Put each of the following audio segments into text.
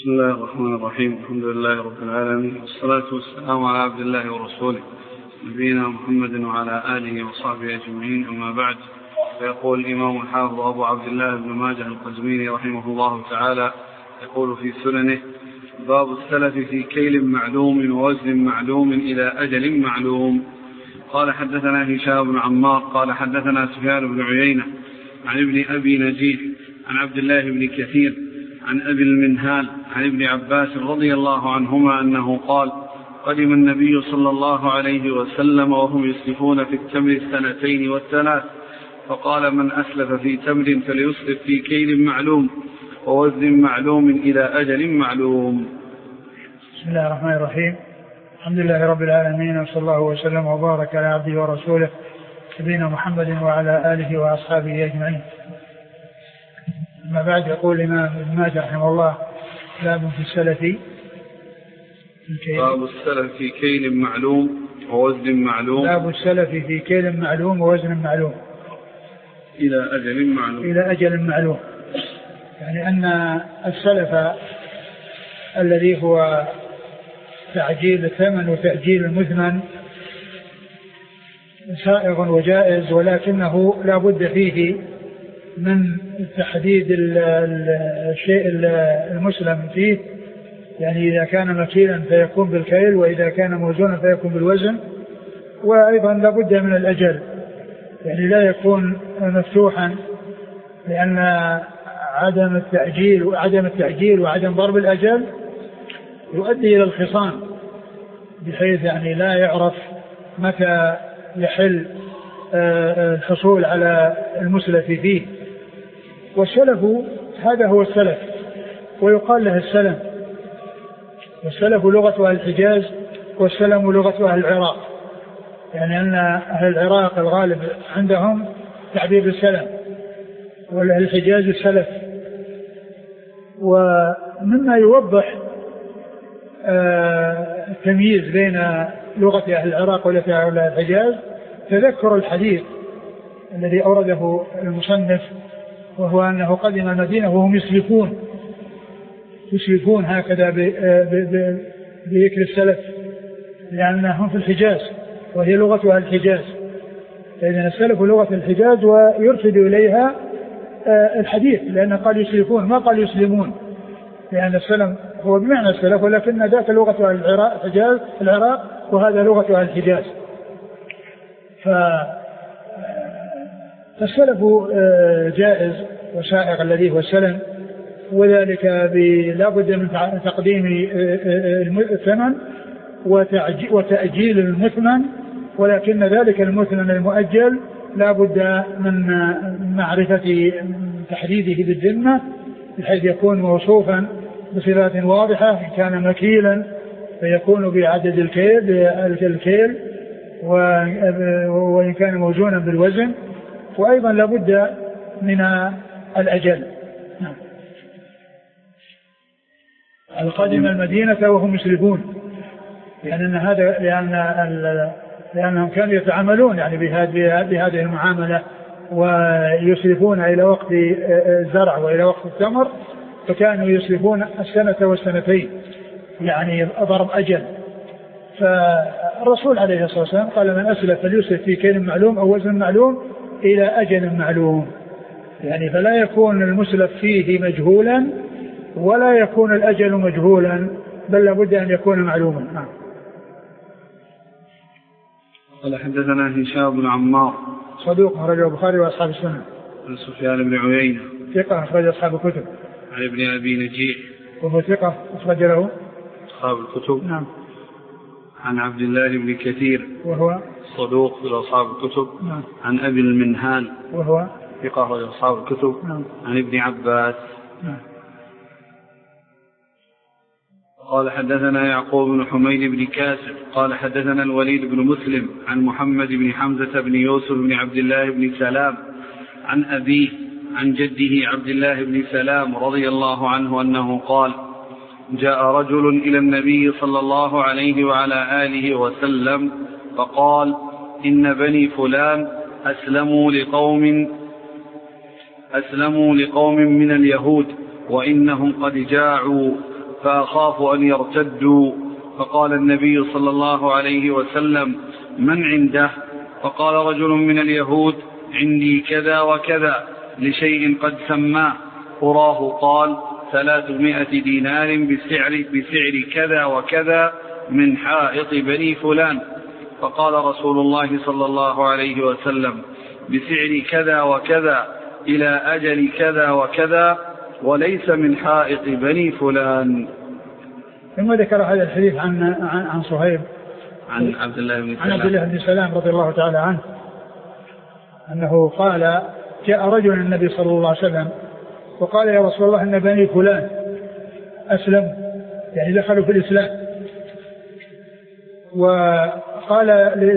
بسم الله الرحمن الرحيم. الحمد لله رب العالمين، والصلاة والسلام على عبد الله ورسوله نبينا محمد وعلى آله وصحبه أجمعين، أما بعد. فيقول الإمام الحافظ أبو عبد الله بن ماجه القزويني رحمه الله تعالى يقول في سننه: باب السلف في كيل معلوم ووزن معلوم إلى أجل معلوم. قال حدثنا هشام بن عمار قال حدثنا سفيان بن عيينة عن ابن أبي نجيح عن عبد الله بن كثير عن أبي المنهال عن ابن عباس رضي الله عنهما أنه قال: قدم النبي صلى الله عليه وسلم وهم يسلفون في التمر 2 و3، فقال: من أسلف في تمر فليسلف في كيل معلوم ووزن معلوم إلى أجل معلوم. بسم الله الرحمن الرحيم. الحمد لله رب العالمين، وصلى الله وسلم وبارك على عبده ورسوله نبينا محمد وعلى آله وأصحابه أجمعين. أما بعد، يقول الإمام ابن ماجه رحمه الله: باب في السلف باب السلف في كيل معلوم ووزن معلوم. باب السلف في كيل معلوم ووزن معلوم إلى أجل معلوم. إلى أجل معلوم، يعني أن السلف الذي هو تعجيل الثمن وتأجيل المثمن سائغ وجائز، ولكنه لا بد فيه من تحديد الشيء المسلم فيه، يعني إذا كان مكيلا فيكون بالكيل، وإذا كان موزونا فيكون بالوزن، وأيضا لا بد من الأجل، يعني لا يكون مفتوحا، لأن عدم التأجيل وعدم ضرب الأجل يؤدي إلى الخصام، بحيث يعني لا يعرف متى يحل الحصول على المسلف فيه. والسلف هذا هو السلف، ويقال له السلم، والسلف لغة أهل الحجاز، والسلم لغة أهل العراق، يعني أن أهل العراق الغالب عندهم تعبير السلم، وأهل الحجاز السلف. ومما يوضح التمييز بين لغة أهل العراق ولغة أهل الحجاز تذكر الحديث الذي أورده المصنف، وهو أنه قدم المدينة وهم يسلفون هكذا بذكر السلف، لأنهم في الحجاز وهي لغة أهل الحجاز، فإذن السلف لغة الحجاز ويرشد إليها الحديث، لأن قال يسلفون ما قال يسلمون، لأن السلم هو بمعنى السلف، ولكن ذاك لغة أهل العراق وهذا لغة أهل الحجاز. فالسلف جائز وسائغ الذي هو السلم، وذلك لا بد من تقديم الثمن وتأجيل المثمن، ولكن ذلك المثمن المؤجل لا بد من معرفة تحديده بالذمة، بحيث يكون موصوفا بصفات واضحة. إن كان مكيلا فيكون بعدد الكيل، وإن كان موزونا بالوزن، وأيضا لا بد من الأجل. القادم المدينة وهم يسلفون، لأنهم كانوا يتعاملون يعني بهذه المعاملة، ويسلفون إلى وقت الزرع وإلى وقت التمر، فكانوا يسلفون 1 و2، يعني ضرب أجل. فالرسول عليه الصلاة والسلام قال: من أسلف فليسلف في كيل معلوم أو وزن معلوم إلى أجل معلوم، يعني فلا يكون المسلف فيه مجهولا ولا يكون الأجل مجهولا، بل لابد أن يكون معلوما. قال حدثنا هشام بن عمار صدوق أخرجه البخاري وأصحاب السنن. عن سفيان بن عيينة ثقة أخرج أصحاب الكتب. عن ابن أبي نجيح وهو ثقة أخرج له أصحاب الكتب. نعم. عن عبد الله بن كثير وهو صدوق لأصحاب الكتب. نعم. عن أبي المنهال وهو ثقة أخرج أصحاب الكتب. نعم. عن ابن عباس. نعم. قال حدثنا يعقوب بن حميد بن كاسر قال حدثنا الوليد بن مسلم عن محمد بن حمزة بن يوسف بن عبد الله بن سلام عن أبيه عن جده عبد الله بن سلام رضي الله عنه أنه قال: جاء رجل إلى النبي صلى الله عليه وعلى آله وسلم فقال: إن بني فلان أسلموا لقوم من اليهود، وإنهم قد جاعوا، فأخاف أن يرتدوا. فقال النبي صلى الله عليه وسلم: من عنده؟ فقال رجل من اليهود: عندي كذا وكذا لشيء قد سماه. أراه قال: 300 دينار بسعر كذا وكذا من حائط بني فلان. فقال رسول الله صلى الله عليه وسلم: بسعر كذا وكذا إلى أجل كذا وكذا، وليس من حائط بني فلان. ثم ذكر هذا الحديث عن صهيب عن عبد الله بن سلام رضي الله تعالى عنه أنه قال: جاء رجل النبي صلى الله عليه وسلم وقال: يا رسول الله إن بني فلان أسلم، يعني دخلوا في الإسلام. وقال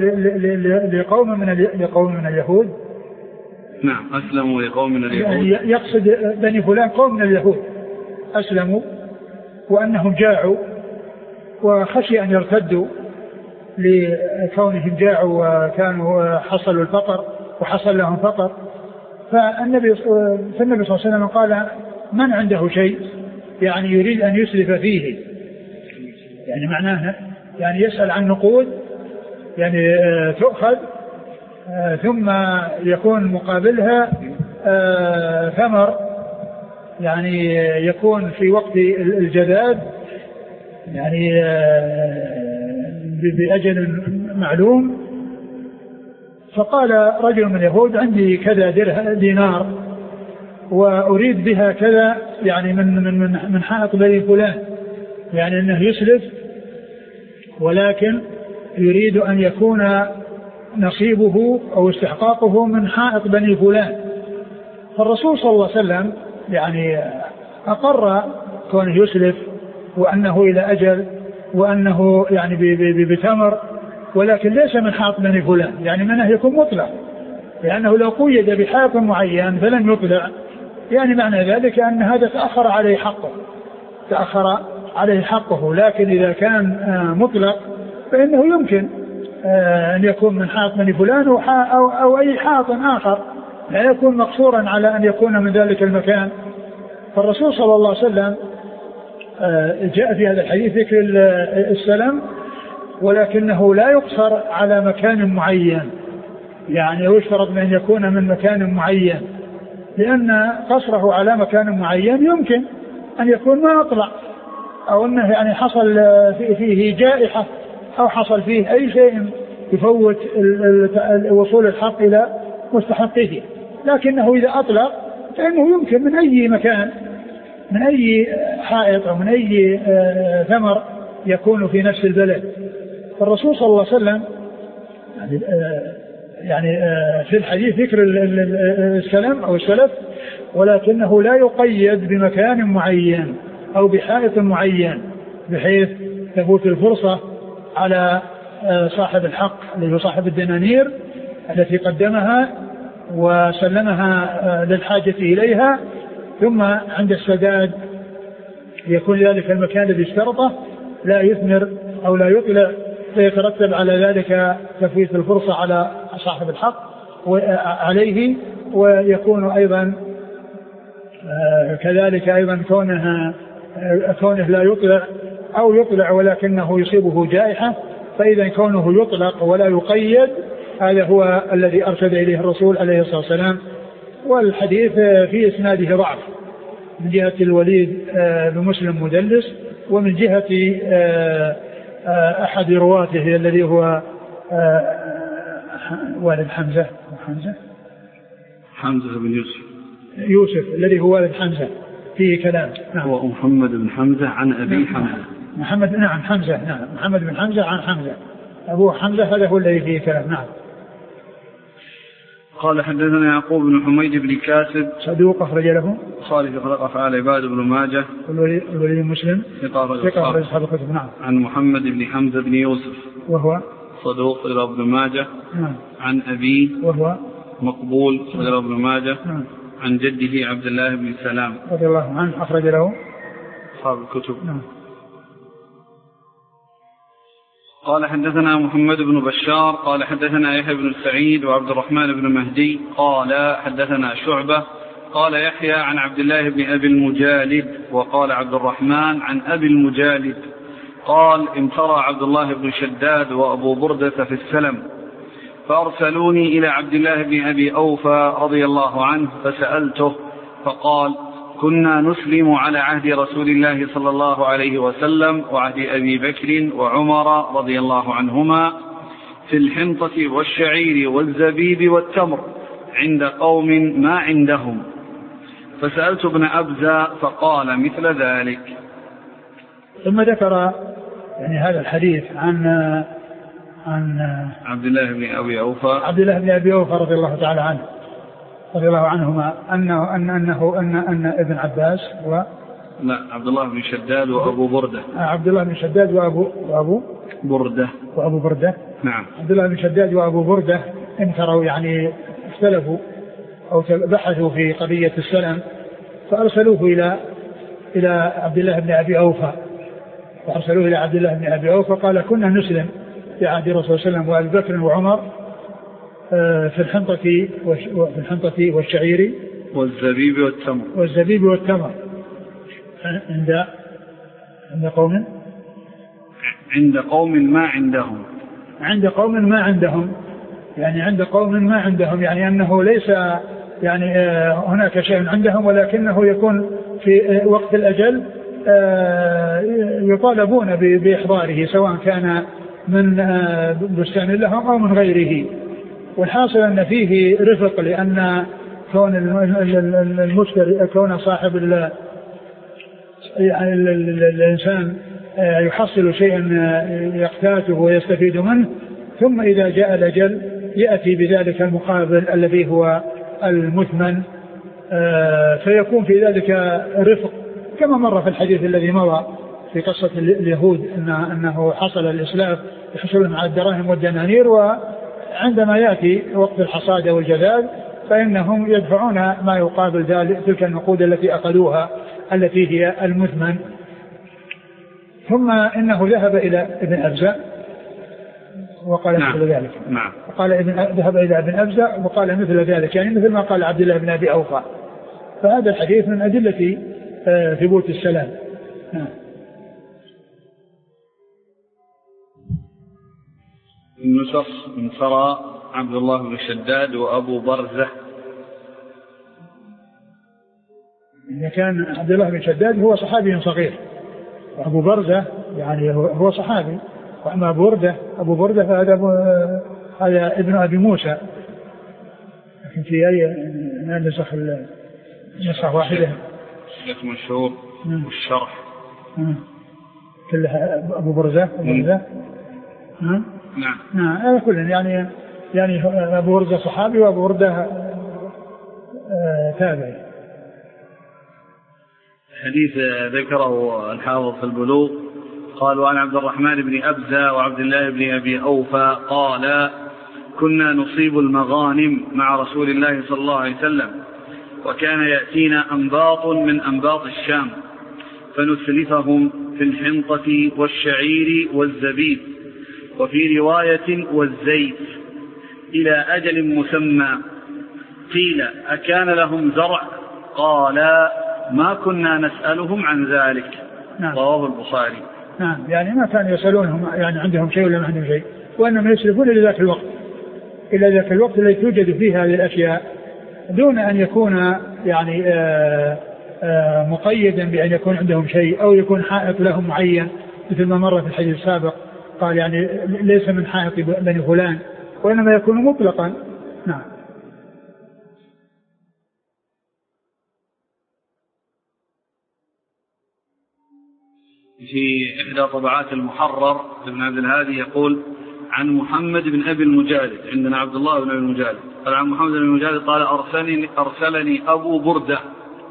لقوم من اليهود، نعم، أسلموا لقوم من اليهود، يعني يقصد بني فلان قوم من اليهود أسلموا، وأنهم جاعوا وخشي أن يرتدوا لكونهم جاعوا وكانوا حصلوا الفقر وحصل لهم فقر. فالنبي صلى الله عليه وسلم قال: من عنده شيء؟ يعني يريد أن يسلف فيه، يعني معناه يعني يسأل عن نقود يعني تؤخذ ثم يكون مقابلها ثمر، يعني يكون في وقت الجذاذ يعني بأجل معلوم. فقال رجل من اليهود: عندي كذا دينار وأريد بها كذا، يعني من حائط بني فلان، يعني أنه يسلف ولكن يريد أن يكون نصيبه أو استحقاقه من حائط بني فلان. فالرسول صلى الله عليه وسلم يعني أقر كونه يسلف وأنه إلى أجل وأنه يعني بتمر، ولكن ليس من حائط بني فلان، يعني منه يكون مطلق، لأنه لو قيد بحائط معين فلن يطلع، يعني معنى ذلك أن هذا تأخر عليه حقه. لكن إذا كان مطلق فإنه يمكن أن يكون من حائط بني فلان أو أي حائط آخر، لا يكون مقصورا على أن يكون من ذلك المكان. فالرسول صلى الله عليه وسلم جاء في هذا الحديث ذكر السلام، ولكنه لا يقصر على مكان معين، يعني يشترط أن يكون من مكان معين، لأن قصره على مكان معين يمكن أن يكون ما أطلع، أو أنه يعني حصل فيه جائحة أو حصل فيه أي شيء يفوت وصول الحق إلى مستحقه. لكنه إذا أطلق فإنه يمكن من أي مكان، من أي حائط أو من أي ثمر يكون في نفس البلد. فالرسول صلى الله عليه وسلم يعني في الحديث ذكر السلام أو السلف، ولكنه لا يقيد بمكان معين أو بحائط معين بحيث تفوت الفرصة على صاحب الحق اللي هو صاحب الدنانير التي قدمها وسلمها للحاجة إليها، ثم عند السداد يكون ذلك المكان الذي اشترطه لا يثمر أو لا يطلع، فيترتب على ذلك تفويت الفرصة على صاحب الحق عليه، ويكون أيضا كذلك أيضا كونه لا يطلع أو يطلع ولكنه يصيبه جائحة. فإذا كونه يطلق ولا يقيد هذا هو الذي أرشد إليه الرسول عليه الصلاة والسلام. والحديث في إسناده ضعف من جهة الوليد بن مسلم مدلس، ومن جهة أحد رواته الذي هو والد حمزة بن يوسف الذي هو والد حمزة فيه كلام. نعم. هو محمد بن حمزة عن أبي حمزة. محمد بن حمزة عن حمزة أبو حمزة، هذا هو الذي فيه كلام. نعم. قال: حدثنا يعقوب بن حميد بن كاسب صدوق أخرج له صالح في خلق أفعال عباد بن ماجه والوليد مسلم ثقة أخرج أصحاب الكتب. نعم. عن محمد بن حمزة بن يوسف وهو صدوق إلى ابن ماجه. نعم. عن أبيه وهو مقبول إلى ابن ماجه. نعم. عن جده عبد الله بن سلام رضي الله عنه أخرج له أصحاب الكتب. نعم. قال: حدثنا محمد بن بشار قال: حدثنا يحيى بن سعيد وعبد الرحمن بن مهدي قال: حدثنا شعبة قال يحيى عن عبد الله بن أبي المجالد، وقال عبد الرحمن عن أبي المجالد قال امترى عبد الله بن شداد وأبو بردة في السلم، فأرسلوني إلى عبد الله بن أبي أوفى رضي الله عنه فسألته، فقال كنا نسلم على عهد رسول الله صلى الله عليه وسلم وعهد أبي بكر وعمر رضي الله عنهما في الحنطة والشعير والزبيب والتمر عند قوم ما عندهم، فسألت ابن أبزة فقال مثل ذلك. ثم ذكر يعني هذا الحديث عن عبد الله بن أبي أوفى رضي الله تعالى عنه رضي الله عنهما أن ابن عباس عبد الله بن شداد وأبو بردة. عبد الله بن شداد وأبو بردة. نعم. عبد الله بن شداد وأبو بردة انكروا يعني اختلفوا أو بحثوا في قضية السلم، فأرسلوه إلى عبد الله بن أبي أوفى قال كنا نسلم في عهد الرسول صلى الله عليه وسلم وأبي بكر وعمر في الحنطة والشعير والزبيب والتمر عند قوم ما عندهم يعني عند قوم ما عندهم يعني أنه ليس يعني هناك شيء عندهم، ولكنه يكون في وقت الأجل يطالبون بإحضاره سواء كان من بستان لهم أو من غيره. والحاصل أن فيه رفق، لأن كون المشتري كون صاحب يعني الإنسان يحصل شيئا يقتاته ويستفيد منه، ثم إذا جاء الأجل يأتي بذلك المقابل الذي هو المثمن، فيكون في ذلك رفق، كما مر في الحديث الذي مر في قصة اليهود أنه حصل الإسلاف يحصلون على الدراهم والدنانير، وعندما يأتي وقت الحصاد والجذاب فإنهم يدفعون ما يقابل ذلك تلك النقود التي أخذوها التي هي المثمن. ثم إنه ذهب إلى ابن أبزة وقال مثل ذلك. ذهب إلى ابن أبزة وقال مثل ذلك، يعني مثل ما قال عبد الله بن أبي أوفى. فهذا الحديث من أدلة ثبوت السلام. النسخ انصرى عبد الله بن شداد وأبو برزة. إذا كان عبد الله بن شداد هو صحابي صغير، وأبو برزة يعني هو صحابي، وأما أبو بردة هذا ابن أبي موسى، لكن في أي نسخ واحدة الشيخ مشهور والشرح كلها أبو برزة. نعم هذا كله يعني أبو برزة صحابي وأبو بردة تابعي. حديث ذكره الحافظ في البلوغ قال وعن عبد الرحمن بن أبزة وعبد الله بن أبي أوفى قال كنا نصيب المغانم مع رسول الله صلى الله عليه وسلم، وكان يأتينا أنباط من أنباط الشام فنسلفهم في الحنطة والشعير والزبيب، وفي رواية والزيت إلى أجل مسمى. قيل أكان لهم زرع؟ قال ما كنا نسألهم عن ذلك. رواه البخاري. نعم، يعني ما كانوا يسألونهم يعني عندهم شيء ولا ما عندهم شيء، وأنهم يسلفون إلى ذاك الوقت الذي توجد فيه هذه الأشياء، دون أن يكون يعني مقيدا بأن يكون عندهم شيء أو يكون حائط لهم معين، مثل ما مر في الحديث السابق قال يعني ليس من حائط بني فلان، وإنما يكون مطلقا. نعم. في إحدى طبعات المحرر ابن عبد الهادي يقول عن محمد بن أبي المجالد، عندنا عبد الله بن أبي المجالد، قال عن محمد بن المجالد قال أرسلني أبو بردة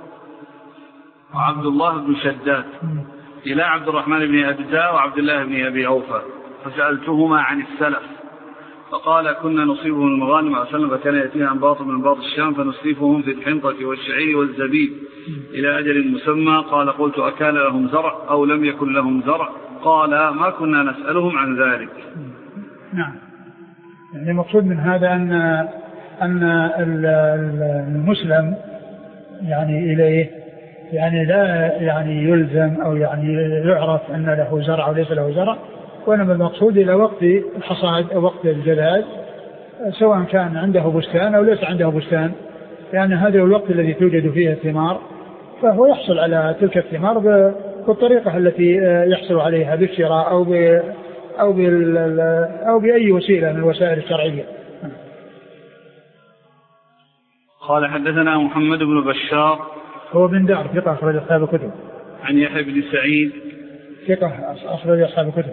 وعبد الله بن شداد إلى عبد الرحمن بن أبزة وعبد الله بن أبي أوفى فسألتهما عن السلف، فقال كنا نصيبهم المغانم مع وسلم، فكان يأتينا أنباط من أنباط الشام فنصيبهم في الحنطة والشعير والزبيب إلى أجل مسمى. قال قلت أكان لهم زرع أو لم يكن لهم زرع؟ قال ما كنا نسألهم عن ذلك. نعم، يعني المقصود من هذا أن المسلم يعني إليه، يعني لا يعني يلزم أو يعني يعرف أن له زرع وليس له زرع، وإنما المقصود إلى وقت الحصاد أو وقت الجلال، سواء كان عنده بستان أو ليس عنده بستان، لأن هذا هو الوقت الذي توجد فيه الثمار، فهو يحصل على تلك الثمار بالطريقة التي يحصل عليها بالشراء أو بأي وسيلة من الوسائل الشرعية. قال حدثنا محمد بن بشار هو بن دار ثقة أخرج أصحاب الكتب. عن يحيى بن سعيد ثقة أخرج أصحاب الكتب.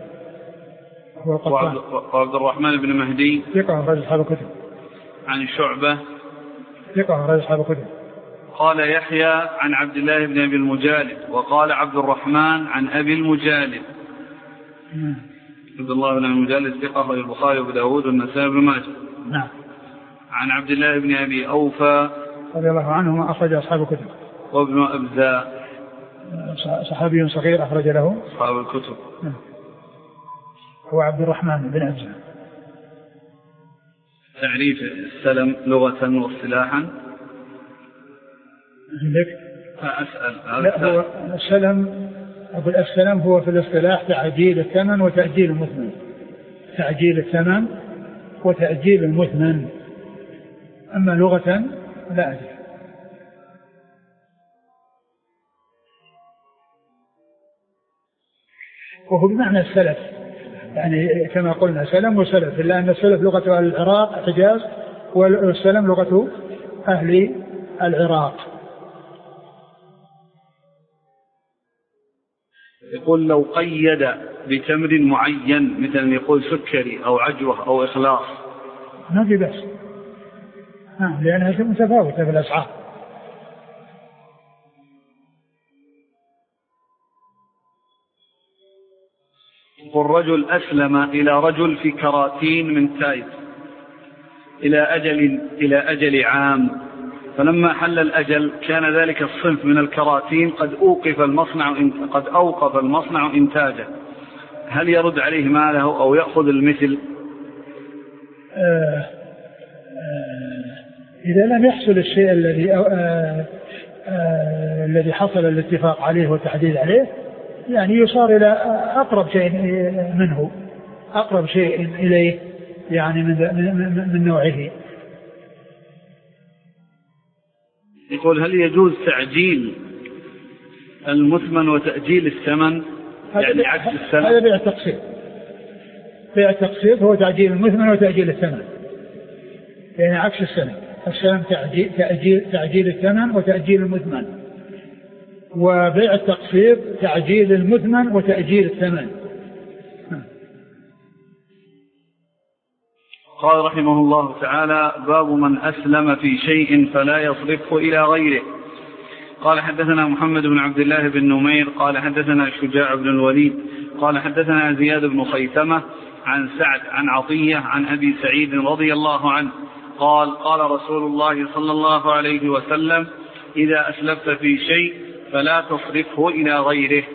وعبد الرحمن بن مهدي ثقة أخرج أصحاب الكتب. عن شعبة ثقة أخرج أصحاب الكتب. قال يحيى عن عبد الله بن أبي المجالد، وقال عبد الرحمن عن أبي المجالد. عبد الله بن المجالد ثقة أخرج البخاري وأبو داود والنسائي بن ماجه. نعم. عن عبد الله بن أبي أوفى رضي الله عنهما أخرج أصحاب الكتب. وابن أبزاء صحابي صغير أخرج له أصحاب الكتب. هو عبد الرحمن بن أبزاء. تعريف السلم لغة واصطلاحا. عندك؟ أسأل. لا، هو السلم هو في الاصطلاح تعجيل الثمن وتأجيل المثمن. تعجيل الثمن وتأجيل المثمن. أما لغة لا أدري. وهو بمعنى السلف، يعني كما قلنا سلم وسلف، إلا أن السلف لغة أهل العراق حجاز، والسلم لغة أهل العراق. يقول لو قيد بتمر معين، مثلا يقول سكري أو عجوة أو إخلاص، ما في بأس، لأنها متفاوتة في الأسعار. يقول رجل أسلم إلى رجل في كراتين من تايب إلى أجل عام، فلما حل الأجل كان ذلك الصنف من الكراتين قد أوقف المصنع إنتاجه، هل يرد عليه ماله أو يأخذ المثل؟ إذا لم يحصل الشيء الذي حصل الاتفاق عليه والتحديد عليه، يعني يصار إلى أقرب شيء منه، أقرب شيء إليه يعني من نوعه. يقول هل يجوز تعجيل المثمن وتأجيل الثمن، يعني عكس السنة؟ هذا بيع التقسيط. بيع التقسيط هو تعجيل المثمن وتأجيل الثمن، يعني عكس السنة. السلم تعجيل الثمن وتأجيل المثمن، وبيع التقسيط تعجيل المثمن وتأجيل الثمن. قال رحمه الله تعالى: باب من أسلم في شيء فلا يصرفه إلى غيره. قال حدثنا محمد بن عبد الله بن نمير قال حدثنا شجاع بن الوليد قال حدثنا زياد بن خيثمة عن سعد عن عطية عن أبي سعيد رضي الله عنه قال: قال رسول الله صلى الله عليه وسلم: إذا أسلفت في شيء فلا تصرفه إلى غيره.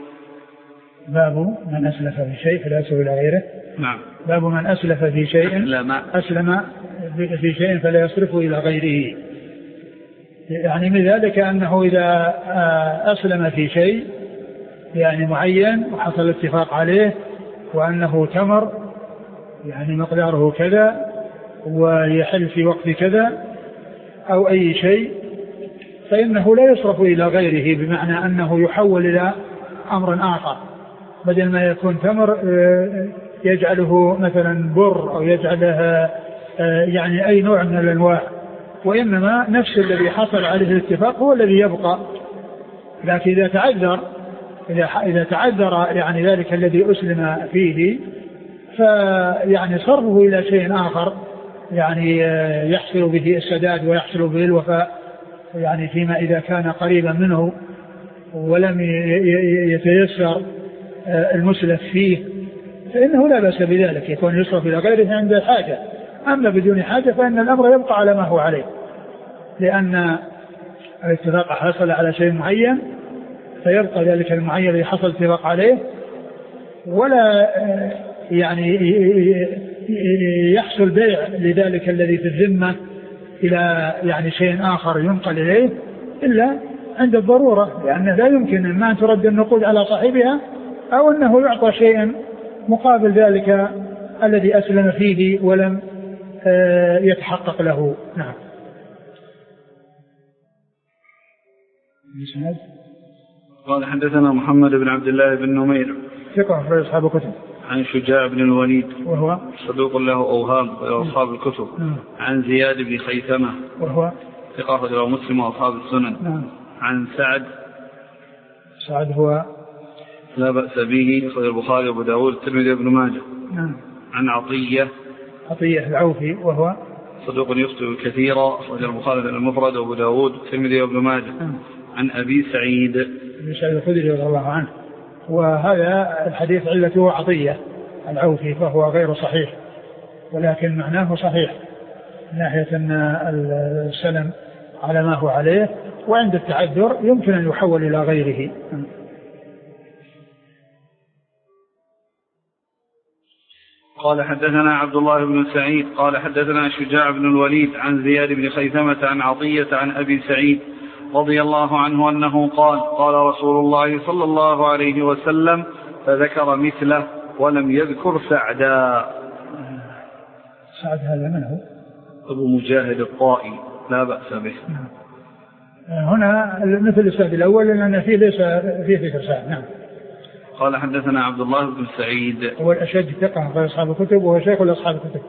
باب من أسلف في شيء فلا يصرفه إلى غيره. نعم. باب من أسلف في شيء أسلم في شيء فلا يصرفه إلى غيره، يعني من ذلك أنه إذا أسلم في شيء يعني معين وحصل اتفاق عليه وأنه تمر يعني مقداره كذا ويحل في وقت كذا أو أي شيء، فإنه لا يصرف إلى غيره، بمعنى أنه يحول إلى أمر آخر، بدل ما يكون تمر يجعله مثلا بر أو يجعلها يعني أي نوع من الأنواع، وإنما نفس الذي حصل عليه الاتفاق هو الذي يبقى. لكن إذا تعذر يعني ذلك الذي أسلم فيه، فيعني صرفه إلى شيء آخر يعني يحصل به السداد ويحصل به الوفاء، يعني فيما إذا كان قريبا منه ولم يتيسر المسلف فيه فإنه لا بأس بذلك، يكون يصرف إلى غيره عند الحاجة. أما بدون حاجة فإن الأمر يبقى على ما هو عليه، لأن الاتفاق حصل على شيء معين فيبقى ذلك المعين الذي حصل اتفاق عليه، ولا يعني يحصل بيع لذلك الذي في الذمة إلى يعني شيء آخر ينقل إليه، إلا عند الضرورة، لأنه لا يمكن إما أن ترد النقود على صاحبها أو أنه يعطى شيئا مقابل ذلك الذي أسلم فيه ولم يتحقق له. نعم. قال حدثنا محمد بن عبد الله بن نمير ثقة أخرج أصحاب الكتب. عن شجاع بن الوليد وهو صدوق له أوهام وأصحاب الكتب. عن زياد بن خيثمة وهو ثقة أخرج له مسلم وأصحاب السنن. عن سعد هو لا بأس به أخرج البخاري وأبو داود والترمذي وابن ماجه. عن عطية العوفي وهو صدوق يخطئ كثيرا أخرج البخاري المفرد وأبو داود والترمذي وابن ماجه. عن أبي سعيد الخدري رضي الله عنه. وهذا الحديث علته عطية العوفي فهو غير صحيح، ولكن معناه صحيح من ناحية أن السلم على ما هو عليه، وعند التعذر يمكن أن يحول إلى غيره. قال حدثنا عبد الله بن سعيد قال حدثنا شجاع بن الوليد عن زياد بن خيثمة عن عطية عن أبي سعيد رضي الله عنه أنه قال قال رسول الله صلى الله عليه وسلم فذكر مثله ولم يذكر سعدا. سعد هذا من هو؟ أبو مجاهد الطائي لا بأس به. هنا مثل السعد الأول لأن فيه ليس فيه ذكر سعد. نعم. قال حدثنا عبد الله بن سعيد هو الأشد ثقة في أصحاب الكتب وهو شيخ أصحاب الكتب.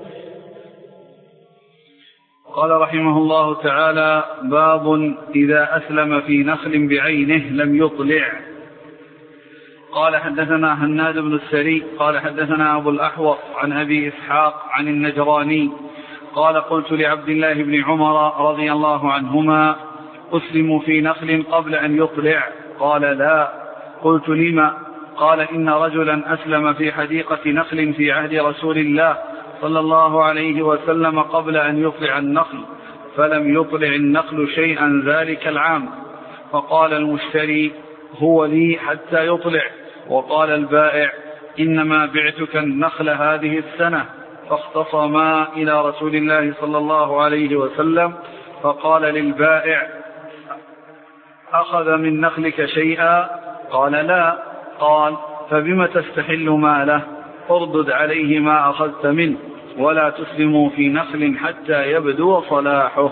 قال رحمه الله تعالى باب إذا أسلم في نخل بعينه لم يطلع. قال حدثنا هناد بن السري قال حدثنا أبو الأحوص عن أبي إسحاق عن النجراني قال قلت لعبد الله بن عمر رضي الله عنهما أسلم في نخل قبل أن يطلع؟ قال لا. قلت لما؟ قال إن رجلا أسلم في حديقة نخل في عهد رسول الله صلى الله عليه وسلم قبل أن يطلع النخل فلم يطلع النخل شيئا ذلك العام، فقال المشتري هو لي حتى يطلع، وقال البائع إنما بعتك النخل هذه السنة، فاختصما إلى رسول الله صلى الله عليه وسلم فقال للبائع أخذ من نخلك شيئا؟ قال لا. قال فبم تستحل ماله؟ اردد عليه ما أخذت منه ولا تسلموا في نخل حتى يبدو صلاحه.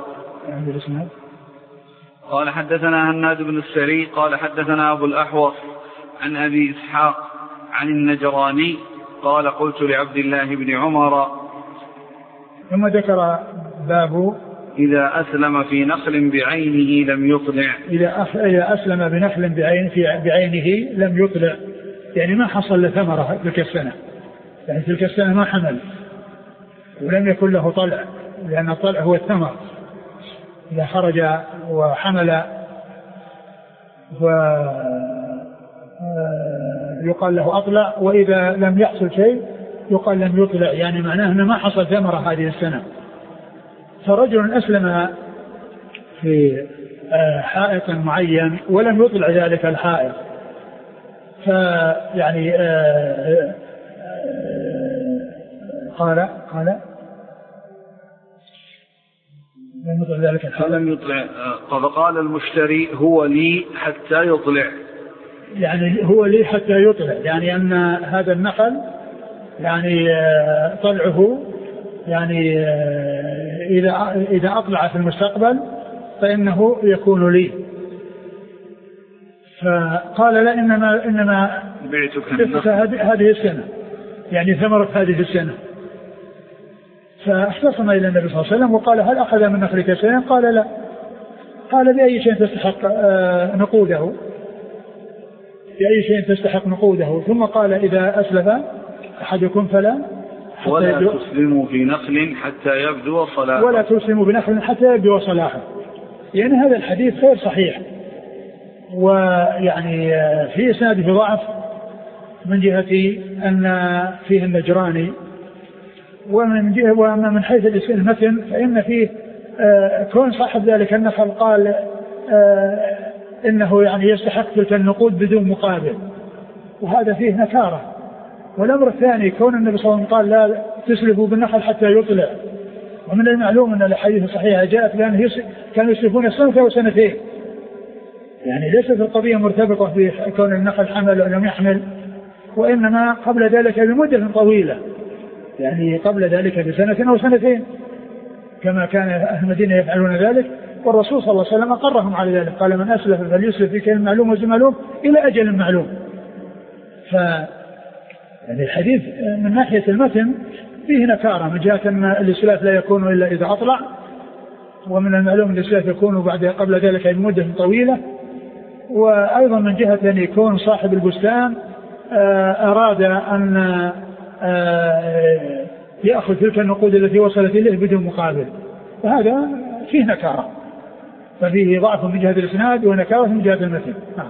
قال حدثنا هناد بن السري قال حدثنا أبو الأحوص عن أبي إسحاق عن النجراني قال قلت لعبد الله بن عمر. ثم ذكر باب إذا أسلم في نخل بعينه لم يطلع. إذا أسلم بنخل بعينه لم يطلع، يعني ما حصل لثمرة تلك السنة، يعني تلك السنة ما حمل ولم يكن له طلع، لأن الطلع هو الثمر. إذا خرج وحمل يقال له أطلع، وإذا لم يحصل شيء يقال لم يطلع، يعني معناه أنه ما حصل ثمرة هذه السنة. فرجل أسلم في حائط معين ولم يطلع ذلك الحائط، فيعني قال لم يطلع ذلك الحائط، لم يطلع، فقال المشتري هو لي حتى يطلع، يعني هو لي حتى يطلع، يعني أن هذا النخل يعني طلعه يعني إذا أطلع في المستقبل فإنه يكون لي. فقال لا، إنما بعتك هذه السنة، يعني ثمرة هذه السنة. فاختصم إلى النبي صلى الله عليه وسلم وقال هل أخذ من نخلك شيئا؟ قال لا. قال بأي شيء تستحق نقوده؟ بأي شيء تستحق نقوده؟ ثم قال إذا أسلف أحدكم فلا ولا تسلموا في نخل حتى يبدو صلاحه، ولا تسلموا بنخل حتى يبدو صلاحه. يعني هذا الحديث غير صحيح، ويعني في إسناده ضعف من جهة أن فيه النجراني، وأما من حيث المتن فإن فيه كون صاحب ذلك النخل قال إنه يعني يستحق تلك النقود بدون مقابل، وهذا فيه نكارة. والأمر الثاني كون النبي صلى الله عليه وسلم قال لا تسلفوا بالنخل حتى يطلع، ومن المعلوم أن الحديث الصحيحة جاءت بأنه كانوا يسلفون سنة وسنتين، يعني ليست القضية مرتبطة بكون النخل حمل أو لم يحمل، وإنما قبل ذلك بمدة طويلة، يعني قبل ذلك بسنة أو سنتين كما كان أهل المدينة يفعلون ذلك، والرسول صلى الله عليه وسلم قرهم على ذلك، قال من أسلف فليسلف في كيل معلوم وزن معلوم إلى أجل معلوم. يعني الحديث من ناحية المتن فيه نكارة، من جهة أن الإسلاف لا يكون إلا إذا أطلع، ومن المعلوم أن الإسلاف يكون قبل ذلك بمدة طويلة، وأيضا من جهة أن يكون صاحب البستان أراد أن يأخذ تلك النقود التي وصلت إليه بدون مقابل، فهذا فيه نكارة، ففيه ضعف من جهة الإسناد ونكارة من جهة المتن.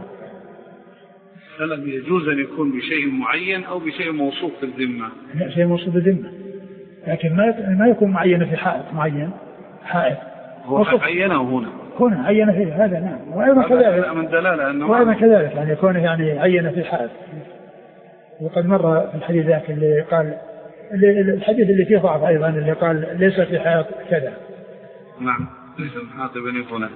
السلم يجوز أن يكون بشيء معين أو بشيء موصوف في الذمة؟ لا، شيء موصوف في الذمة، لكن ما يكون معين في حائط معين. حائط هو عينه هنا عين فيه هذا، نعم. وأيضا كذلك من دلالة أنه وأيضا كذلك يعني يكون يعني عين في الحائط. وقد مر في الحديث ذاك اللي قال الحديث اللي فيه ضعف أيضا، اللي قال ليس في حائط كذا. نعم، ليس في حائط بني فلان.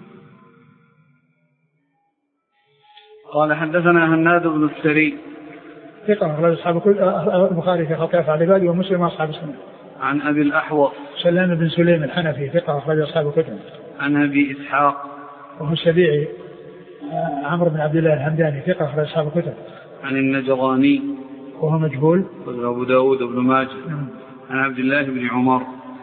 قال حدثنا هناد بن السري ثقة أخرج أصحاب البخاري في خلق أفعال العباد ومسلم أصحاب السنة. عن أبي الأحوص سلام بن سليم الحنفي ثقة أخرج أصحاب الكتب. عن أبي إسحاق وهو السبيعي عمرو بن عبد الله الهمداني ثقة أخرج أصحاب الكتب. عن النجراني وهو مجهول أبو داود بن ماجه. عن عبد الله بن عمر.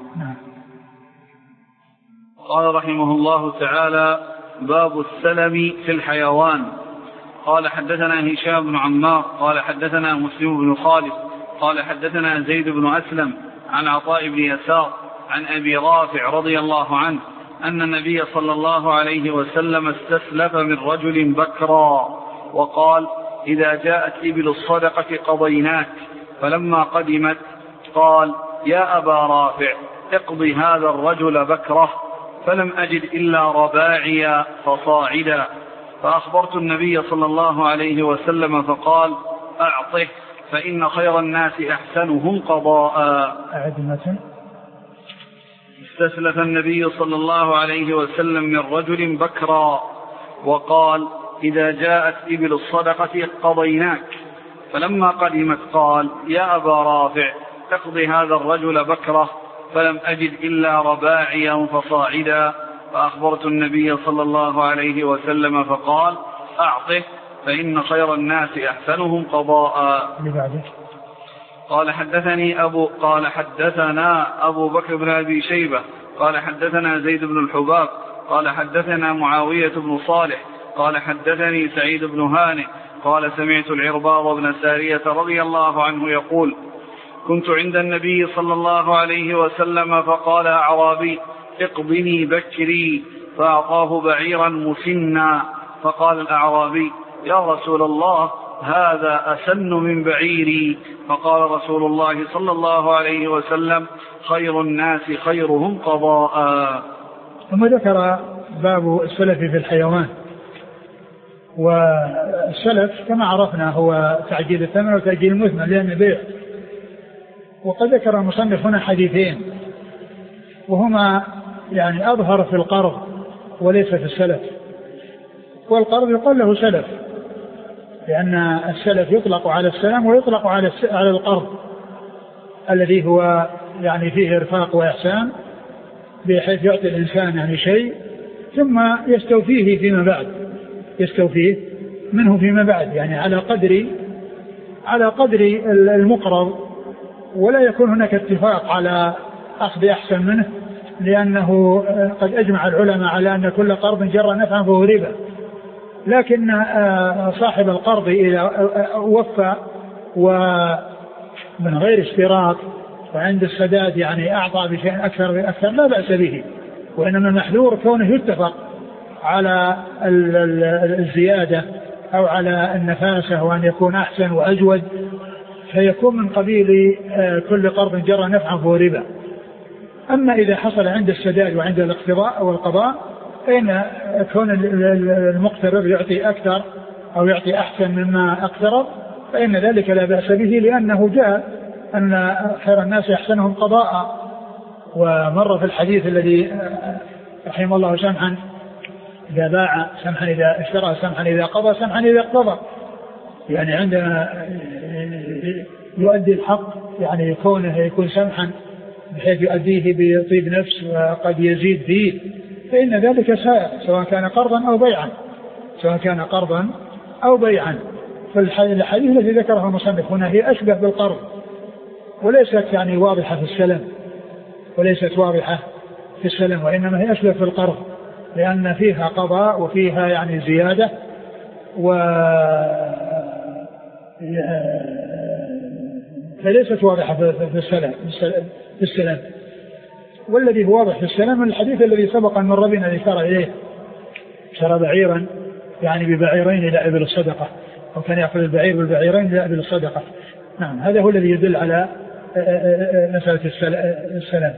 قال رحمه الله تعالى: باب السلم في الحيوان. قال حدثنا هشام بن عمار قال حدثنا مسلم بن خالد قال حدثنا زيد بن أسلم عن عطاء بن يسار عن أبي رافع رضي الله عنه أن النبي صلى الله عليه وسلم استسلف من رجل بكرا وقال: إذا جاءت إبل الصدقة قضيناك. فلما قدمت قال: يا أبا رافع اقضي هذا الرجل بكره. فلم أجد إلا رباعيا فصاعدا. فأخبرت النبي صلى الله عليه وسلم فقال: أعطه فإن خير الناس أحسنهم قضاء. استسلف النبي صلى الله عليه وسلم من رجل بكرا وقال: إذا جاءت إبل الصدقة قضيناك. فلما قدمت قال: يا أبا رافع اقضي هذا الرجل بكره. فلم أجد إلا رباعيا فصاعدا. فأخبرت النبي صلى الله عليه وسلم فقال: أعطه فإن خير الناس أحسنهم قضاء. قال حدثنا أبو بكر بن أبي شيبة قال حدثنا زيد بن الحباب قال حدثنا معاوية بن صالح قال حدثني سعيد بن هانئ قال سمعت العرباض بن سارية رضي الله عنه يقول: كنت عند النبي صلى الله عليه وسلم فقال أعرابي: اقضني بكري. فأعطاه بعيرا مسنا. فقال الأعرابي: يا رسول الله هذا أسن من بعيري. فقال رسول الله صلى الله عليه وسلم: خير الناس خيرهم قضاء. ثم ذكر باب السلف في الحيوان. والسلف كما عرفنا هو تعجيل الثمن وتأجيل المثمن لأن بيع. وقد ذكر المصنف هنا حديثين وهما يعني أظهر في القرض وليس في السلف. والقرض يقال له سلف لأن السلف يطلق على السلام ويطلق على القرض الذي هو يعني فيه إرفاق وإحسان بحيث يعطي الإنسان يعني شيء ثم يستوفيه فيما بعد، يستوفيه منه فيما بعد، يعني على قدر المقرض، ولا يكون هناك اتفاق على أخذ أحسن منه، لأنه قد أجمع العلماء على أن كل قرض جر نفعا فهو ربا. لكن صاحب القرض إذا وفى ومن غير اشتراط وعند السداد يعني أعطى بشيء أكثر لا بأس به، وإنما المحذور كونه يتفق على الزيادة أو على النفاسة وأن يكون أحسن وأجود، فيكون من قبيل كل قرض جرى نفعا فهو ربا. أما إذا حصل عند السداد وعند الاقتضاء أو القضاء فإن كون المقترض يعطي أكثر أو يعطي أحسن مما اقترض فإن ذلك لا بأس به، لأنه جاء أن خير الناس أحسنهم قضاء. ومر في الحديث الذي رحمه الله سمحا إذا باع سمحا، إذا اشترى سمحا، إذا قضى سمحا، إذا اقتضى. يعني عندما يؤدي الحق يعني كونه يكون سمحا بحيث يؤديه بطيب نفس وقد يزيد فيه، فإن ذلك سائر سواء كان قرضا أو بيعا، سواء كان قرضا أو بيعا. فالحديث الذي ذكره المصنف هنا هي أشبه بالقرض، وليست يعني واضحة في السلم، وليست واضحة في السلم، وإنما هي أشبه في القرض، لأن فيها قضاء وفيها يعني زيادة فليست واضحة في السلم. والذي هو واضح في السلم الحديث الذي سبق أن مر بنا الإشارة إليه، شرى بعيرا يعني ببعيرين إلى إبل الصدقة، أو كان يأخذ البعير بالبعيرين إلى إبل الصدقة. نعم، هذا هو الذي يدل على مسألة السلام.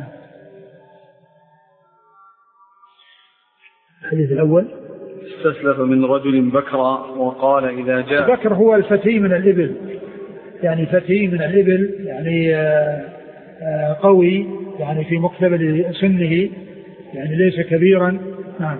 الحديث الأول: استسلف من رجل بكرا وقال إذا جاء. البكر هو الفتي من الإبل، يعني فتي من الإبل، يعني قوي يعني في مقتبل سنه، يعني ليس كبيرا. نعم.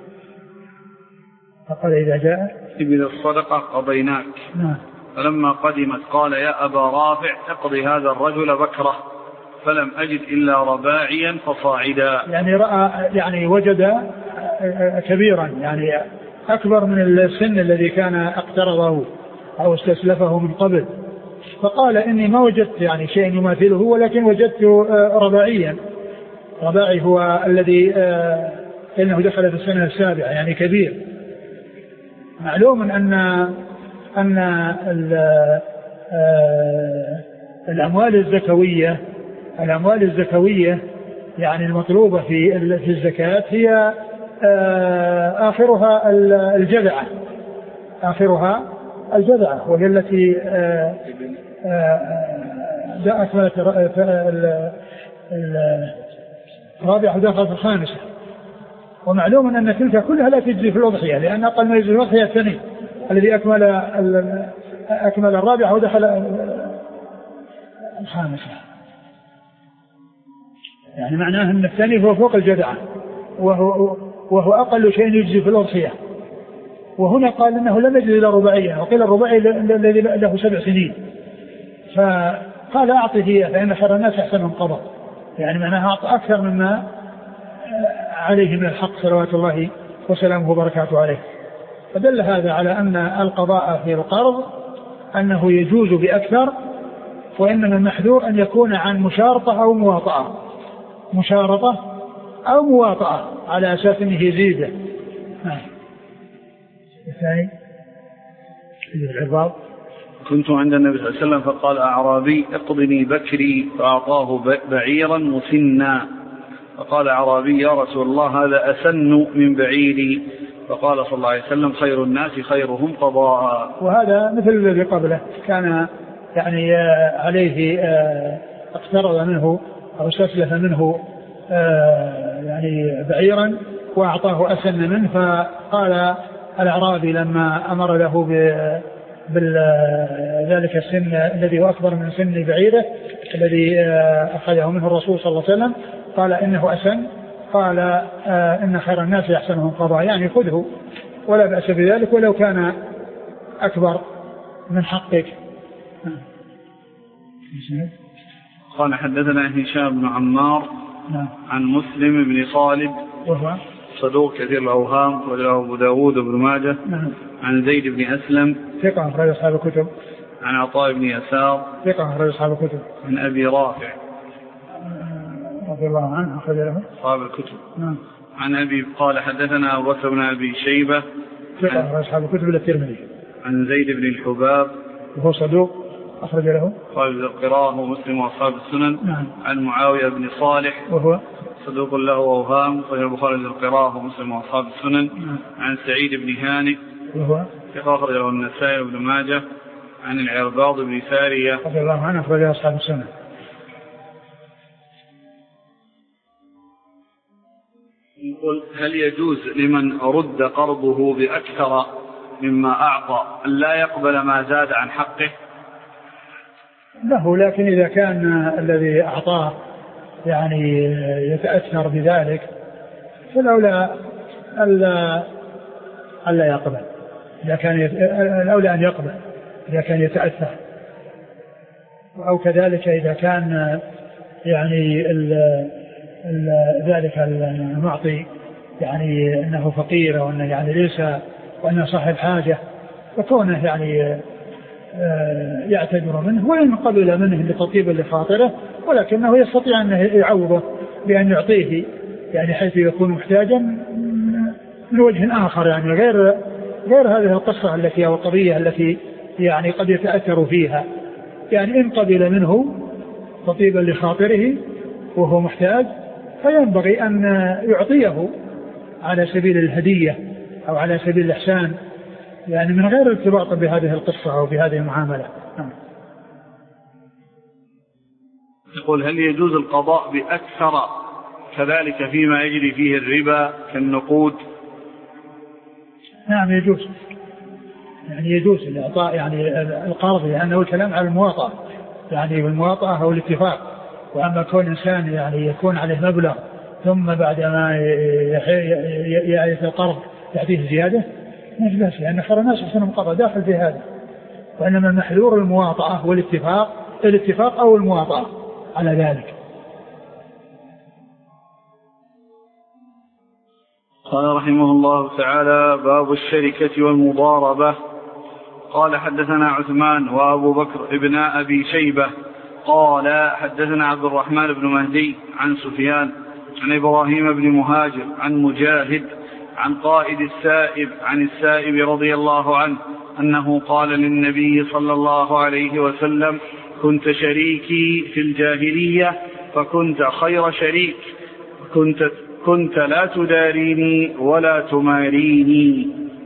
فقال إذا جاء إبل الصدقة قضيناك. نعم. فلما قدمت قال يا أبا رافع اقضي هذا الرجل بكره، فلم أجد إلا رباعيا فصاعدا. يعني رأى يعني وجد كبيرا يعني أكبر من السن الذي كان اقترضه أو استسلفه من قبل، فقال إني ما وجدت يعني شيء يماثله، ولكن وجدت رباعيا. رباعي هو الذي إنه دخل في السنة السابعة يعني كبير. معلوم أن الأموال الزكوية يعني المطلوبة في الزكاة هي آخرها الجذعة، وهي التي أكملت الرابعة ودخلت في الخامسة. ومعلوم أن تلك كلها لا تجزي في الأضحية، لأن أقل ما يجزي في الأضحية الثاني الذي أكمل الرابعة ودخل الخامسة. يعني معناه أن الثاني هو فوق الجذعة، وهو أقل شيء يجزي في الأضحية. وهنا قال إنه لم يجزي إلا رباعيا، وقيل الرباعي الذي له 7 سنين. فقال أعطه هي فإن خير الناس أحسنهم قضاء، يعني معناها أعطى أكثر مما عليه من الحق صلوات الله وسلامه وبركاته عليه. فدل هذا على أن القضاء في القرض أنه يجوز بأكثر، وإنما المحذور أن يكون عن مشارطة أو مواطأة على أساس أنه يزيده. الثاني العرباض: كنت عند النبي صلى الله عليه وسلم فقال أعرابي اقضني بكري، فأعطاه بعيرا مسنا، فقال أعرابي يا رسول الله هذا أسن من بعيري، فقال صلى الله عليه وسلم خير الناس خيرهم قضاء. وهذا مثل الذي قبله، كان يعني عليه اقترض منه أو استسلف منه يعني بعيرا وأعطاه أسن منه، فقال الأعرابي لما أمر له بذلك السن الذي هو أكبر من سن بعيره الذي أخذه منه الرسول صلى الله عليه وسلم، قال إنه أسن، قال إن خير الناس يحسنهم قضاء، يعني خذه ولا بأس بذلك ولو كان أكبر من حقك. قال حدثنا هشام بن عمار عن مسلم بن صالب وهو صدوق كثير الأوهام وله أبو داود وابن ماجه. عن زيد بن أسلم ثقة أخرج أصحاب الكتب. عن عطاء بن يسار ثقة أخرج أصحاب الكتب. عن أبي رافع رضي الله عنه أخرج له أصحاب الكتب. عن أبي قال حدثنا أبو بكر بن أبي شيبة ثقة أخرج أصحاب الكتب إلا الترمذي. عن زيد بن الحباب وهو صدوق أخرج له قال القراءة ومسلم وأصحاب السنن. عن معاوية بن صالح وهو صدوق له أوهام قال البخاري القراءة ومسلم وأصحاب السنن. عن سعيد بن هانئ وهو ثقة أخرج له النسائي وابن ماجه. عن العرباض بن سارية رضي الله عنه أخرج أصحاب السنن. يقول هل يجوز لمن رد قرضه بأكثر مما أعطى أن لا يقبل ما زاد عن حقه؟ له، لكن إذا كان الذي أعطاه يعني يتأثر بذلك فلولا ألا يقبل، إذا كان الأولى أن يقبل إذا كان يتأثر، أو كذلك إذا كان يعني ذلك المعطي يعني أنه فقير وأنه يعني ليس وأنه صاحب حاجة، فكونه يعني يعتذر منه وإن قبل منه لتطيب لخاطره، ولكنه يستطيع أن يعوضه بأن يعطيه يعني حيث يكون محتاجا من وجه آخر، يعني غير هذه القصة التي أو القضية التي يعني قد يتأثر فيها. يعني إن قبل منه تطيبا لخاطره وهو محتاج فينبغي أن يعطيه على سبيل الهدية أو على سبيل الإحسان، يعني من غير ارتباط بهذه القصة أو بهذه المعاملة. يقول: هل يجوز القضاء بأكثر كذلك فيما يجري فيه الربا كالنقود؟ نعم يجوز، يعني يجوز الإعطاء يعني القرض، لأنه الكلام على المواطأة، يعني بالمواطأة أو الاتفاق. وأما كون إنسان يعني يكون عليه مبلغ ثم بعد ما يعيث القرض يعطيه زيادة مجلس، لأن خير الناس حسن المقاضى داخل في هذا. وإنما المحذور المواطأة والاتفاق أو المواطأة على ذلك. قال رحمه الله تعالى: باب الشركة والمضاربة. قال: حدثنا عثمان وأبو بكر ابن أبي شيبة قال: حدثنا عبد الرحمن بن مهدي عن سفيان عن إبراهيم بن مهاجر عن مجاهد عن قائد السائب عن السائب رضي الله عنه أنه قال للنبي صلى الله عليه وسلم: كنت شريكي في الجاهلية فكنت خير شريك، كنت لا تداريني ولا تماريني.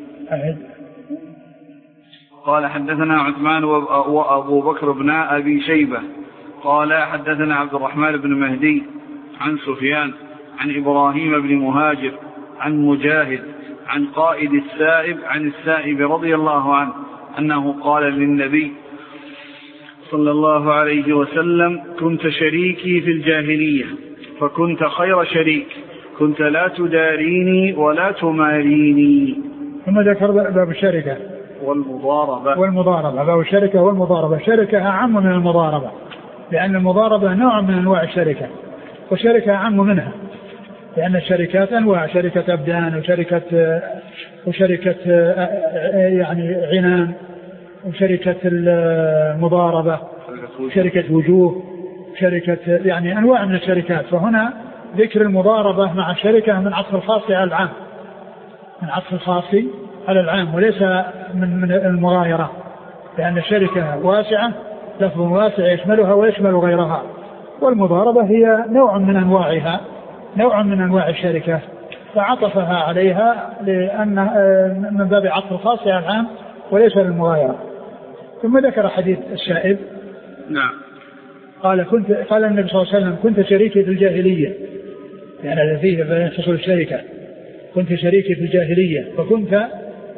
قال: حدثنا عثمان وأبو بكر بن أبي شيبة قال: حدثنا عبد الرحمن بن مهدي عن سفيان عن إبراهيم بن مهاجر عن مجاهد عن قائد السائب عن السائب رضي الله عنه أنه قال للنبي صلى الله عليه وسلم: كنت شريكي في الجاهلية فكنت خير شريك، كنت لا تداريني ولا تماريني. ثم ذكر باب الشركة والمضاربة. باب الشركة والمضاربة. الشركة أعم من المضاربة، لأن المضاربة نوع من أنواع الشركة، والشركة أعم منها، لأن الشركات أنواع: شركة أبدان وشركة يعني عنان، وشركة المضاربة، شركة وجوه، شركة يعني أنواع من الشركات. فهنا ذكر المضاربة مع الشركة من عطف الخاص على العام، من عطف الخاص على العام وليس من المغايرة، لأن الشركة واسعة، لفظ واسع يشملها ويشمل غيرها، والمضاربة هي نوع من أنواعها، نوع من أنواع الشركة، فعطفها عليها لأن من باب عطف الخاص على العام وليس للمغايرة. ثم ذكر حديث السائب. نعم. قال النبي صلى الله عليه وسلم: كنت شريكي في الجاهلية، يعني الذي فيه ينفصل الشركة، كنت شريكي في الجاهلية فكنت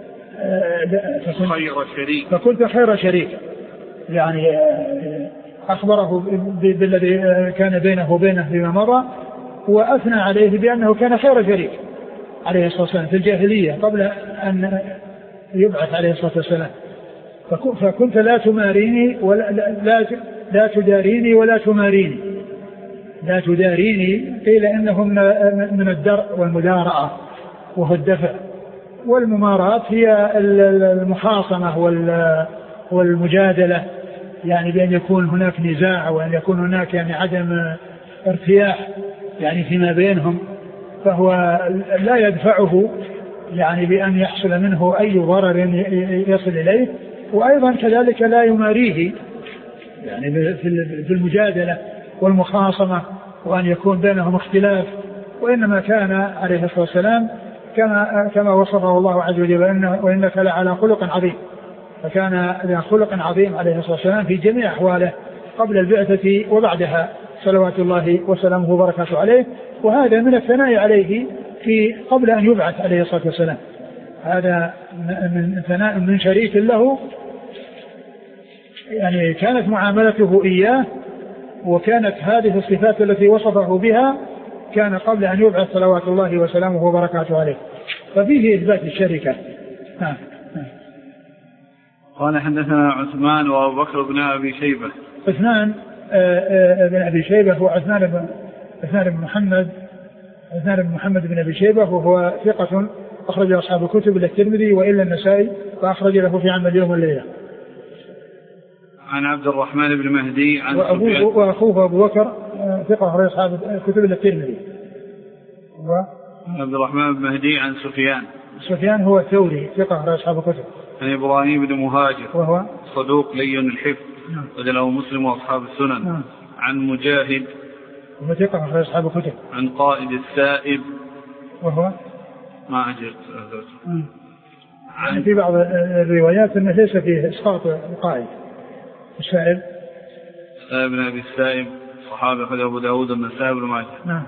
خير شريك، يعني أخبره بالذي كان بينه وبينه فيما مضى، وأثنى عليه بأنه كان خير شريك عليه الصلاة والسلام في الجاهلية قبل أن يبعث عليه الصلاة والسلام. فكنت لا تماريني لا تداريني ولا تماريني. لا تداريني قيل إنه من الدرء والمدارعة وهو الدفع، والممارات هي المخاصمة والمجادلة، يعني بأن يكون هناك نزاع وأن يكون هناك يعني عدم ارتياح يعني فيما بينهم، فهو لا يدفعه يعني بأن يحصل منه أي ضرر يصل إليه، وأيضا كذلك لا يماريه يعني في المجادلة والمخاصمة وأن يكون بينهم اختلاف، وإنما كان عليه الصلاة والسلام كما وصفه الله عز وجل: وإنك لعلى خلق عظيم. فكان ذا خلق عظيم عليه الصلاة والسلام في جميع أحواله قبل البعثة وبعدها صلوات الله وسلامه وبركاته عليه، وهذا من الثناء عليه في قبل أن يبعث عليه الصلاة والسلام، هذا من ثناء من شريك له، يعني كانت معاملته إياه وكانت هذه الصفات التي وصفه بها كان قبل أن يبعث صلوات الله وسلامه وبركاته عليه. ففيه إثبات الشركة. قال حدثنا عثمان وأبو بكر بن أبي شيبة. عثمان بن أبي شيبة هو عثمان بن محمد بن أبي شيبة، وهو ثقة أخرج أصحاب الكتب إلا الترمذي وإلا النسائي، فأخرج له في عمل اليوم والليلة. عن عبد الرحمن بن مهدي عن وأخوه أبو بكر ثقة أخرج أصحاب الكتب إلا الترمذي. عبد الرحمن بن مهدي عن سفيان هو الثوري ثقة أخرج أصحاب الكتب. عن إبراهيم بن مهاجر وهو صدوق لين الحفظ وله مسلم وأصحاب السنن. عن مجاهد وهو ثقة أخرج أصحاب الكتب. عن قائد السائب وهو ما أجل. يعني في بعض الروايات أنه ليس فيه إسقاط القائد. السائب بن أبي السائب صحابي أخرج أبو داود النسائي بن ماجه.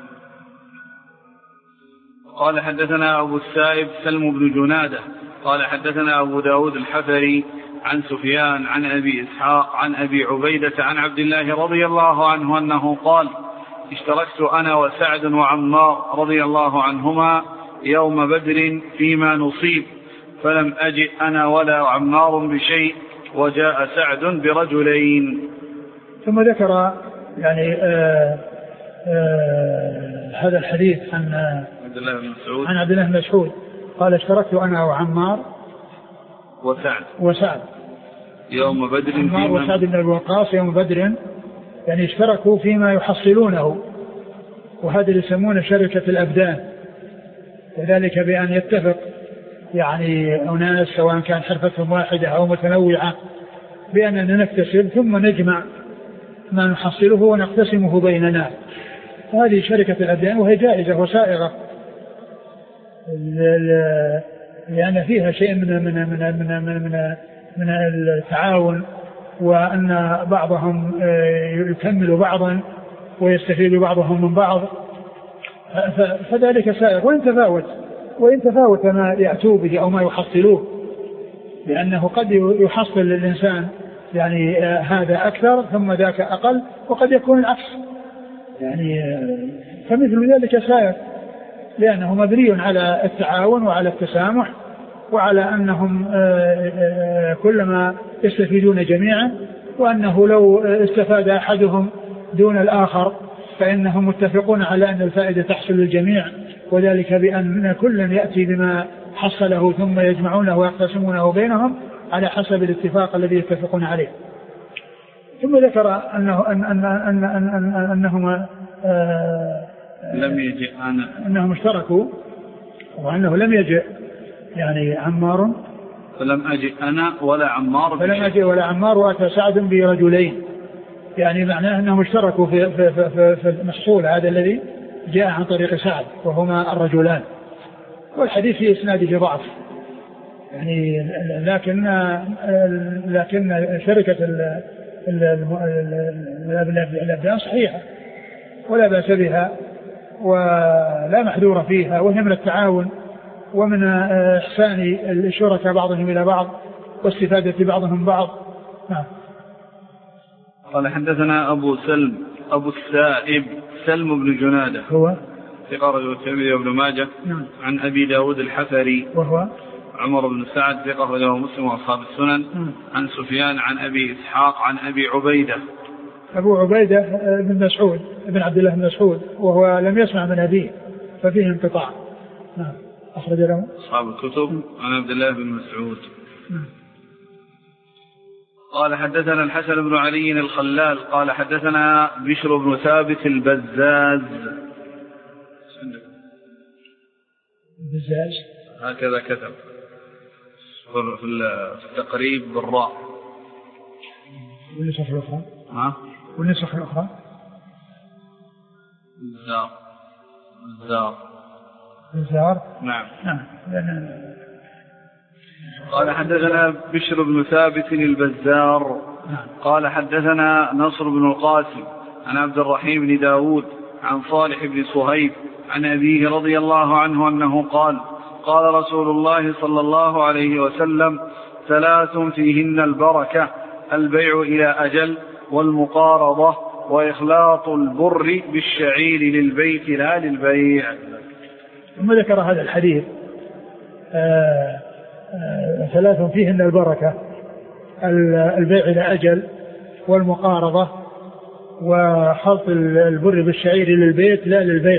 قال حدثنا أبو السائب سلم بن جنادة قال حدثنا أبو داود الحفري عن سفيان عن أبي إسحاق عن أبي عبيدة عن عبد الله رضي الله عنه أنه قال اشتركت أنا وسعد وعمار رضي الله عنهما يوم بدر فيما نصيب، فلم أجئ أنا ولا عمار بشيء، وجاء سعد برجلين. ثم ذكر يعني هذا الحديث عن عبد الله بن مسعود قال اشتركت أنا وعمار وسعد يوم بدر، عمار وسعد بن الوقاص يوم بدر، يعني اشتركوا فيما يحصلونه، وهذا يسمونه شركة الأبدان، وذلك بأن يتفق يعني أناس سواء كان حرفتهم واحدة أو متنوعة بأننا نكتسب ثم نجمع ما نحصله ونقتسمه بيننا. هذه شركة الأبدان وهي جائزة وسائغة لأن فيها شيء من التعاون، وأن بعضهم يكمل بعضا ويستفيد بعضهم من بعض، فذلك سائغ. وإن تفاوت ما يأتوا به أو ما يحصلوه، لأنه قد يحصل للإنسان يعني هذا أكثر ثم ذاك أقل، وقد يكون العكس، يعني فمثل ذلك سائغ، لأنه مبني على التعاون وعلى التسامح وعلى أنهم كلما يستفيدون جميعا، وأنه لو استفاد أحدهم دون الآخر فإنهم متفقون على أن الفائدة تحصل للجميع، وذلك بأن كل يأتي بما حصله ثم يجمعونه ويقتسمونه بينهم على حسب الاتفاق الذي يتفقون عليه. ثم ذكر أنهم لم يجئ أنهم اشتركوا، وأنه لم يجئ يعني عمار، فلم أجئ أنا ولا عمار، فلم أجئ ولا عمار، وأتى سعد برجلين، يعني معناه أنهم اشتركوا في المحصول هذا الذي جاء عن طريق سعد، وهما الرجلان. والحديث في إسناده ضعف يعني، لكن شركة الأبدان صحيحة ولا بأس بها ولا محذور فيها، وهي من التعاون ومن إحسان الشركاء بعضهم إلى بعض واستفادة بعضهم بعض. قال حدثنا أبو السائب سلم بن جنادة هو ثقة رجل الترمذي وابن ماجه. عن أبي داود الحفري وهو عمر بن سعد ثقة رجل مسلم وأصحاب السنن. عن سفيان عن أبي إسحاق عن أبي عبيدة. أبو عبيدة بن مسعود بن عبد الله بن مسعود، وهو لم يسمع من أبيه ففيه انقطاع. أخرج له أصحاب الكتب. عن عبد الله بن مسعود. قال حدثنا الحسن بن علي الخلال قال حدثنا بشر بن ثابت البزاز هكذا كتب في التقريب بالراء. والنسخة الأخرى والنسخة الأخرى الزار. نعم. قال حدثنا بشر بن ثابت البزار قال حدثنا نصر بن القاسم عن عبد الرحيم بن داود عن صالح بن صهيب عن أبيه رضي الله عنه أنه قال قال رسول الله صلى الله عليه وسلم: 3 فيهن البركة: البيع إلى أجل، والمقارضة، وإخلاط البر بالشعير للبيت لا للبيع. ثم ذكر هذا الحديث ثلاث فيهن البركة: البيع إلى أجل، والمقارضة، وخلط البر بالشعير للبيت لا للبيع.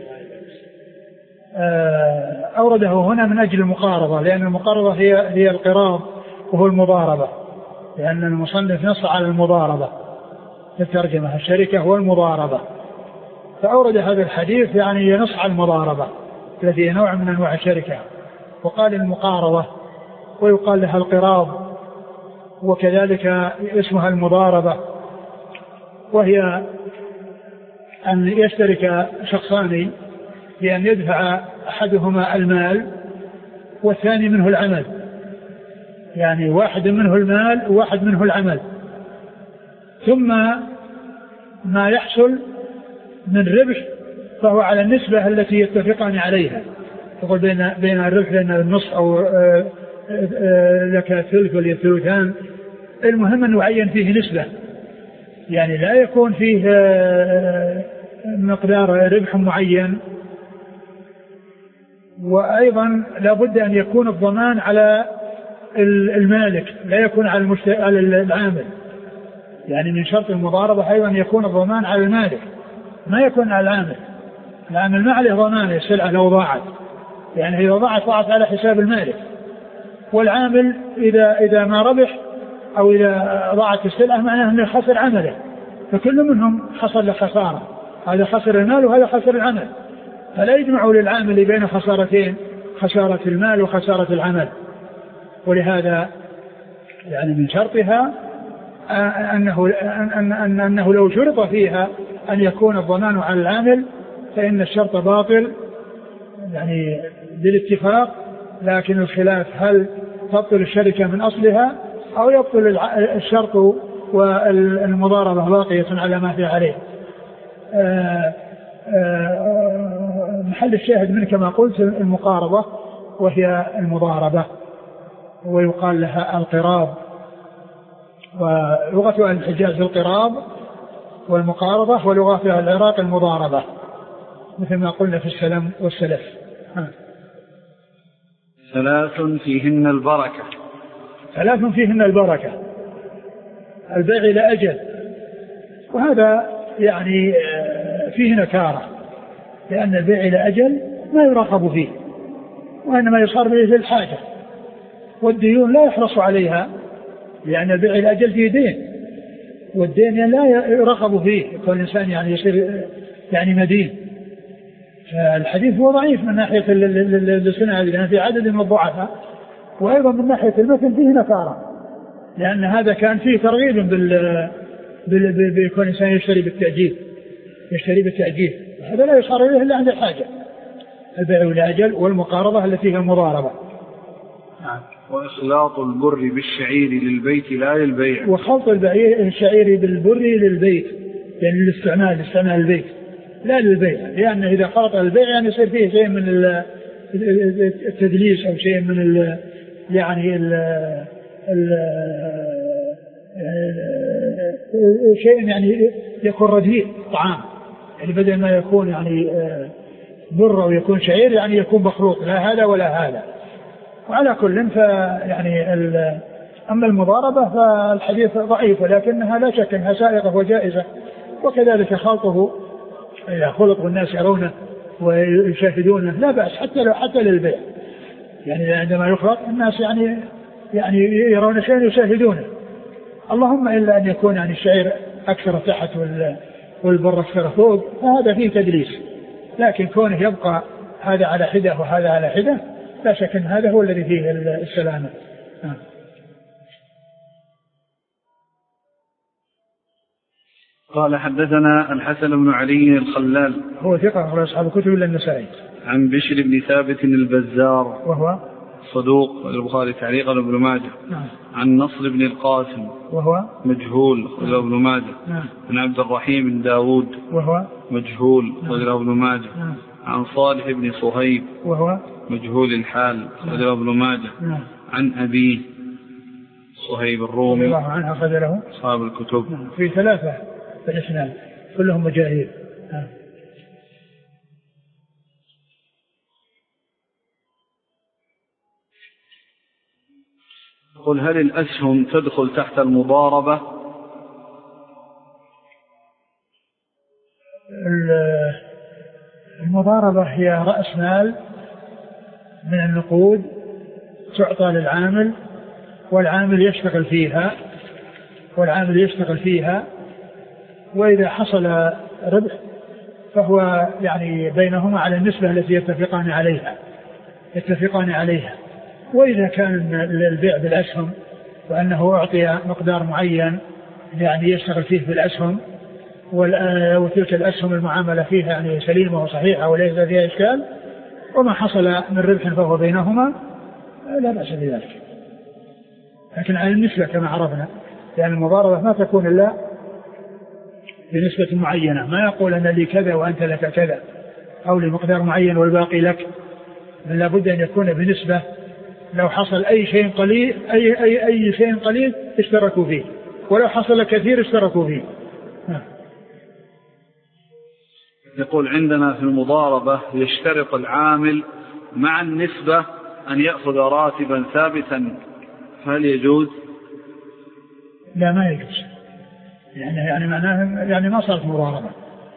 أورده هنا من أجل المقارضة، لأن المقارضة هي القراض وهو المضاربة، لأن المصنف نص على المضاربة في الترجمة: الشركة والمضاربة. فأورد هذا الحديث يعني ينص على المضاربة التي هي نوع من أنواع الشركة، وقال المقارضة، ويقال لها القراض، وكذلك اسمها المضاربة، وهي أن يشترك شخصان بأن يدفع أحدهما المال والثاني منه العمل، يعني واحد منه المال وواحد منه العمل، ثم ما يحصل من ربح فهو على النسبة التي يتفقان عليها. تقول بين الربح لأن النصف أو لك الثلث والثلثان، المهم أن يعين فيه نسبة، يعني لا يكون فيه مقدار ربح معين. وأيضا لا بد أن يكون الضمان على المالك، لا يكون على العامل، يعني من شرط المضاربة أيضا يكون الضمان على المالك، ما يكون على العامل. العامل ما عليه ضمان السلعة لو ضاعت، يعني إذا ضاعت على حساب المالك، والعامل إذا ما ربح أو إذا ضاعت السلعة معناه أنه خسر عمله، فكل منهم حصل له خسارة، هذا خسر المال وهذا خسر العمل، فلا يجمع للعامل بين خسارتين: خسارة المال وخسارة العمل. ولهذا يعني من شرطها أنه لو شرط فيها أن يكون الضمان على العامل فإن الشرط باطل يعني بالاتفاق، لكن الخلاف هل تبطل الشركة من أصلها أو يبطل الشرط والمضاربة باقية على ما في عليه. محل الشاهد من كما قلت المقارضة، وهي المضاربة، ويقال لها القراض، ولغة أهل الحجاز القراض والمقارضة، ولغة أهل العراق المضاربة، مثل ما قلنا في السلم والسلف. ثلاث فيهن البركة. ثلاث فيهن البركة: البيع إلى أجل، وهذا يعني فيه نكارة، لأن البيع إلى أجل ما يراقب فيه، وإنما يصار به للحاجة، والديون لا يحرص عليها، لأن البيع إلى أجل فيه دين، والدين لا يراقب فيه، يكون الإنسان يعني يصير يعني مدين. فالحديث هو ضعيف من ناحية السنة، لأن في عدد من الضعفاء، وأيضا من ناحية المتن فيه نكارة، لأن هذا كان فيه ترغيب بيكون الإنسان يشتري بالتأجيل، هذا لا يصار إليه إلا عند الحاجة. البيع إلى أجل والمقارضة التي هي المضاربة. وإخلاط البر بالشعير للبيت لا للبيع. وخلط الشعير بالبر للبيت، يعني للاستعمال البيت لا للبيع، لأن إذا خلط البيع يعني يصير فيه شيء من التدليس أو شيء من شيء يعني يكون رديء طعام، يعني بدل ما يكون يعني بر أو يكون شعير يعني يكون مخلوط، لا هذا ولا هذا. وعلى كل يعني أما المضاربة فالحديث ضعيف، ولكنها لا شك أنها سائغة وجائزة، وكذلك خلطه إذا خلط والناس يرونه ويشاهدونه لا بأس، حتى للبيع، يعني عندما يخلط الناس يعني يرون شيئا يشاهدونه، اللهم إلا أن يكون يعني الشعير أكثر تحت والبر أكثر فوق، فهذا فيه تدليس. لكن كونه يبقى هذا على حدة وهذا على حدة لا شك أن هذا هو الذي فيه السلامة. قال حدثنا الحسن بن علي الخلال، هو ثقة أخرج أصحاب الكتب إلا النسائي. عن بشر بن ثابت البزار وهو صدوق، البخاري تعليقا وابن ماجه. عن نصر بن القاسم وهو مجهول، أخرجه ابن ماجه. عن عبد الرحيم بن داود وهو مجهول، أخرجه ابن ماجه. عن صالح بن صهيب وهو مجهول الحال، أخرجه ابن ماجه. عن أبيه صهيب الرومي رضي الله عنه، أخرج له أصحاب الكتب. في ثلاثة في الإسناد كلهم مجاهيل. قل هل الأسهم تدخل تحت المضاربة؟ المضاربة هي رأس مال من النقود تعطى للعامل والعامل يشتغل فيها وإذا حصل ربح فهو يعني بينهما على النسبة التي يتفقان عليها. وإذا كان البيع بالأسهم وأنه أعطي مقدار معين يعني يشتغل فيه بالأسهم وتلك الأسهم المعاملة فيها يعني سليمة وصحيحة وليس فيها إشكال وما حصل من ربح فهو بينهما لا بأس بذلك. لكن على النسبة كما عرفنا يعني المضاربة ما تكون إلا بنسبة معينة، ما يقول أنا لي كذا وأنت لك كذا أو لمقدار معين والباقي لك، بل لابد أن يكون بنسبة. لو حصل أي شيء قليل أي شيء قليل اشتركوا فيه، ولو حصل كثير اشتركوا فيه. يقول عندنا في المضاربة يشترط العامل مع النسبة أن يأخذ راتبا ثابتا، هل يجوز؟ لا ما يجوز، يعني معناه يعني ما صارت مضاربة.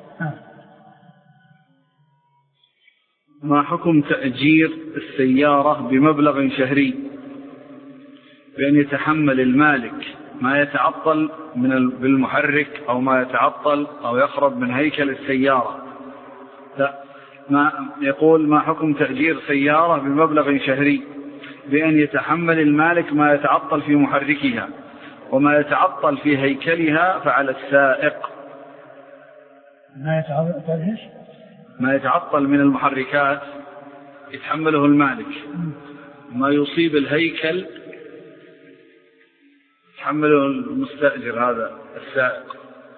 ما حكم تأجير السيارة بمبلغ شهري بأن يتحمل المالك ما يتعطل بالمحرك أو ما يتعطل أو يخرب من هيكل السيارة؟ لا، يقول ما حكم تأجير سيارة بمبلغ شهري بأن يتحمل المالك ما يتعطل في محركها وما يتعطل في هيكلها فعلى السائق. ما يتعطل من المحركات يتحمله المالك، ما يصيب الهيكل يتحمله المستأجر هذا السائق.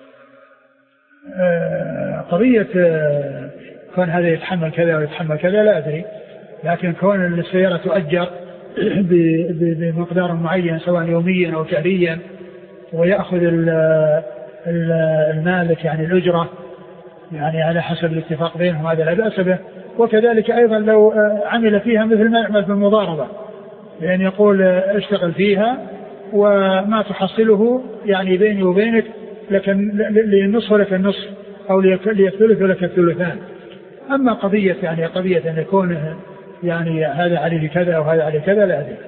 قضية كون هذا يتحمل كذا ويتحمل كذا لا أدري، لكن كون السيارة تؤجر بمقدار معين سواء يوميا أو شهريا ويأخذ المالك يعني الأجرة يعني على حسب الاتفاق بينهم هذا لا بأس به. وكذلك أيضا لو عمل فيها مثل ما يعمل في المضاربة، لأن يقول اشتغل فيها وما تحصله يعني بيني وبينك لكن للنصف ولك النصف أو ليثلث ولك الثلثان. أما قضية أن يكون يعني هذا عليه كذا أو هذا عليه كذا لا أدري.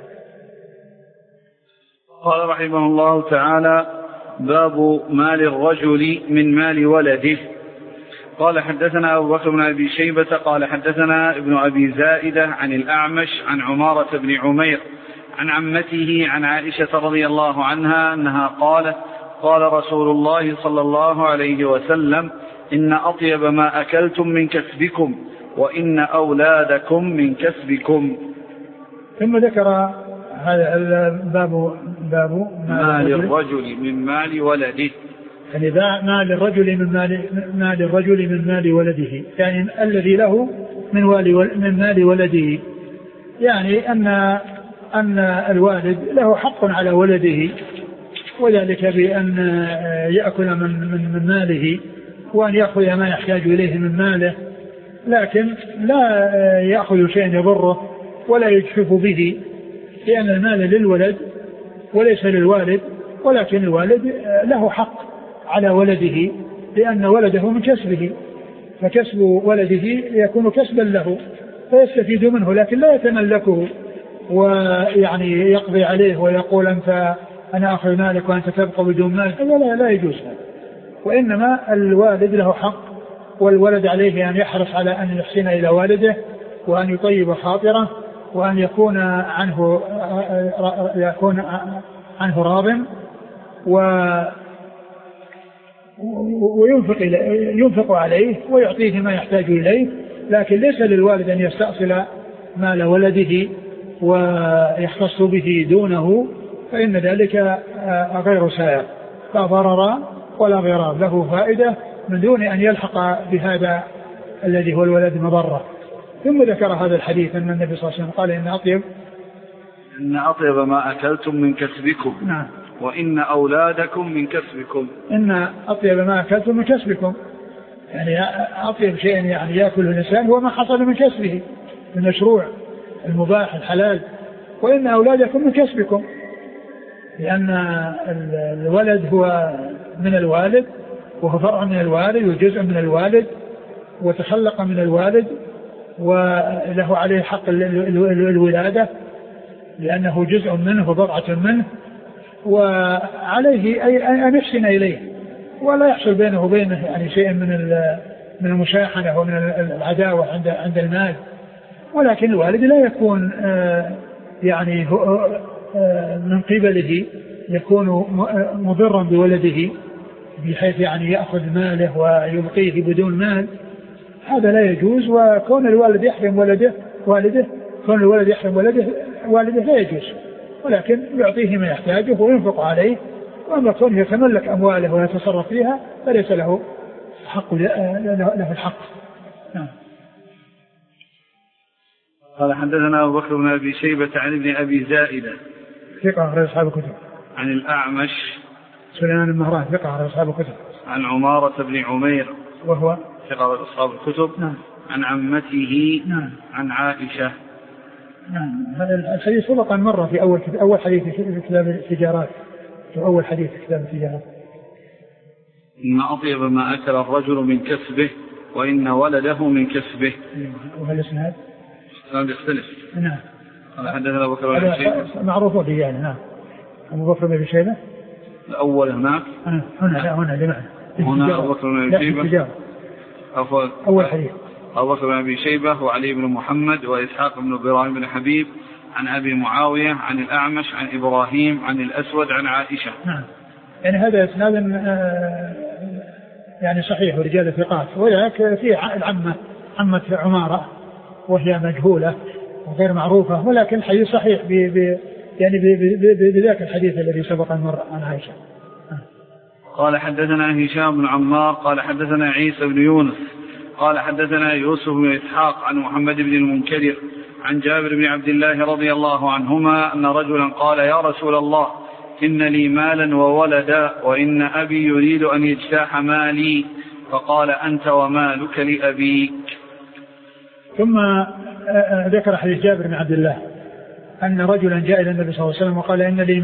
قال رحمه الله تعالى: باب مال الرجل من مال ولده. قال حدثنا أبو بكر بن أبي شيبة قال حدثنا ابن أبي زائدة عن الأعمش عن عمارة بن عمير عن عمته عن عائشة رضي الله عنها أنها قالت: قال رسول الله صلى الله عليه وسلم: إن أطيب ما أكلتم من كسبكم وإن أولادكم من كسبكم. ثم ذكر هذا الباب مال الرجل من مال ولده، يعني مال الرجل من مال ولده، يعني الذي له من مال ولده، يعني أن الوالد له حق على ولده، وذلك بأن يأكل من ماله وأن يأخذ ما يحتاج إليه من ماله، لكن لا يأخذ شيئا يضره ولا يجحف به، لأن المال للولد وليس للوالد، ولكن الوالد له حق على ولده لأن ولده من كسبه، فكسب ولده يكون كسبا له فيستفيد منه، لكن لا يتملكه ويعني يقضي عليه ويقول أنا أخذ مالك وأنت تبقى بدون مال، لا يجوز هذا. وإنما الوالد له حق، والولد عليه أن يحرص على أن يحسن إلى والده وأن يطيب خاطره وأن يكون عنه راض وينفق عليه ويعطيه ما يحتاج إليه، لكن ليس للوالد أن يستأصل مال ولده ويختص به دونه، فإن ذلك غير سائغ، لا ضرر ولا ضرار، له فائدة من دون أن يلحق بهذا الذي هو الولد مضرة. ثم ذكر هذا الحديث أن النبي صلى الله عليه وسلم قال: إن أطيب ما أكلتم من كسبكم. نعم. وإن أولادكم من كسبكم. إن أطيب ما أكلتم من كسبكم، يعني أطيب شيء يعني يأكل الإنسان هو ما حصل من كسبه، المشروع المباح الحلال، وإن أولادكم من كسبكم، لأن الولد هو من الوالد وهو فرع من الوالد وجزء من الوالد وتخلق من الوالد وله عليه حق الولادة لأنه جزء منه وبضعة منه، وعليه أن يحسن إليه ولا يحصل بينه وبينه يعني شيء من المشاحنة ومن العداوة عند المال. ولكن الوالد لا يكون يعني من قبله يكون مضرا بولده بحيث يعني يأخذ ماله ويبقيه بدون مال، هذا لا يجوز. وكون الوالد يحرم والده لا يجوز، ولكن يعطيه ما يحتاجه وينفق عليه. وأما كونه يتملك أمواله ويتصرف فيها فليس له الحق. نعم. قال حدثنا أبو بكر بن أبي شيبة عن ابن أبي زائدة ثقة أخرج أصحاب الكتب. عن الأعمش سليمان المهران ثقة أخرج أصحاب الكتب. عن عمارة بن عمير وهو ثقة أصحاب الكتب. نعم. عن عمته. نعم. عن عائشة. نعم. الحديث سبق مرة في أول حديث في كتاب التجارات، في أول حديث في كتاب التجارات. إن أطيب ما أكل الرجل من كسبه وإن ولده من كسبه. وهل الإسناد؟ الإسناد يختلف. نعم. قال حدثنا أبو بكر بن أبي شيبة معروف به يعني. نعم. أبو بكر بن أبي شيبة الأول هناك. هنا لمعنى. هنا أبو بكر بن أبي شيبة أول حديث. أبو بكر بن أبي شيبة وعلي بن محمد وإسحاق بن إبراهيم بن حبيب عن أبي معاوية عن الأعمش عن إبراهيم عن الأسود عن عائشة. نعم. يعني هذا إسناد يعني صحيح ورجال الثقات، ولكن في عمة عمارة وهي مجهولة وغير معروفة، ولكن الحديث صحيح يعني بذاك الحديث الذي سبق المرة عن عائشة. قال حدثنا هشام بن عمار قال حدثنا عيسى بن يونس قال حدثنا يوسف بن إسحاق عن محمد بن المنكدر عن جابر بن عبد الله رضي الله عنهما أن رجلا قال يا رسول الله إن لي مالا وولدا وإن أبي يريد أن يجتاح مالي، فقال أنت ومالك لأبيك. ثم ذكر حديث جابر بن عبد الله أن رجلا جاء إلى النبي صلى الله عليه وسلم وقال إن لي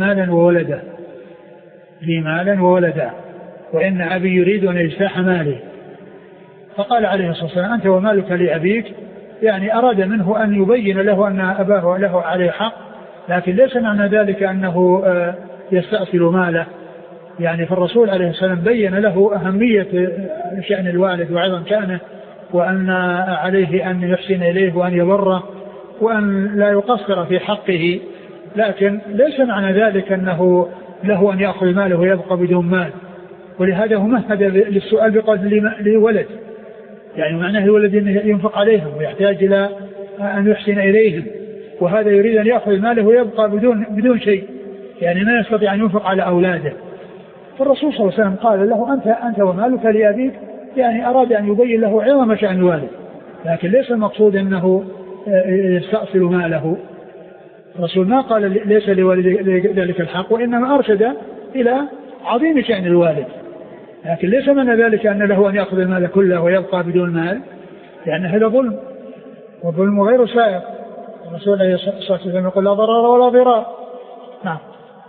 مالا وولدا وإن أبي يريد أن يجتاح مالي، فقال عليه الصلاة والسلام أنت ومالك لأبيك، يعني أراد منه أن يبين له أن أباه له عليه حق، لكن ليس معنى ذلك أنه يستأصل ماله. يعني فالرسول عليه السلام بين له أهمية شأن الوالد وعظم شأنه، وأن عليه أن يحسن إليه وأن يبره وأن لا يقصر في حقه، لكن ليس معنى ذلك أنه له أن يأخذ ماله ويبقى بدون مال. ولهذا هو مهد للسؤال بقول لي ولد، يعني معناه الولد ينفق عليهم ويحتاج إلى أن يحسن إليهم، وهذا يريد أن يأخذ ماله ويبقى بدون شيء، يعني ما يستطيع أن ينفق على أولاده. فالرسول صلى الله عليه وسلم قال له أنت ومالك لأبيك، يعني أراد أن يبين له عظم شأن الوالد، لكن ليس المقصود أنه يستأصل ماله. الرسول ما قال ليس لوالد ذلك الحق، وإنما أرشد إلى عظيم شأن الوالد، لكن ليس من ذلك أن له أن يأخذ المال كله ويبقى بدون مال، لأن هذا ظلم، والظلم غير سائق. الرسول عليه الصلاة والسلام يقول لا ضرر ولا ضرار. نعم.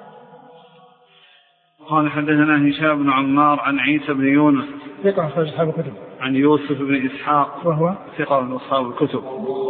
قال حدثنا هشام بن عمار عن عيسى بن يونس ثقة أخرج أصحاب الكتب. عن يوسف بن إسحاق وهو ثقة من أصحاب الكتب.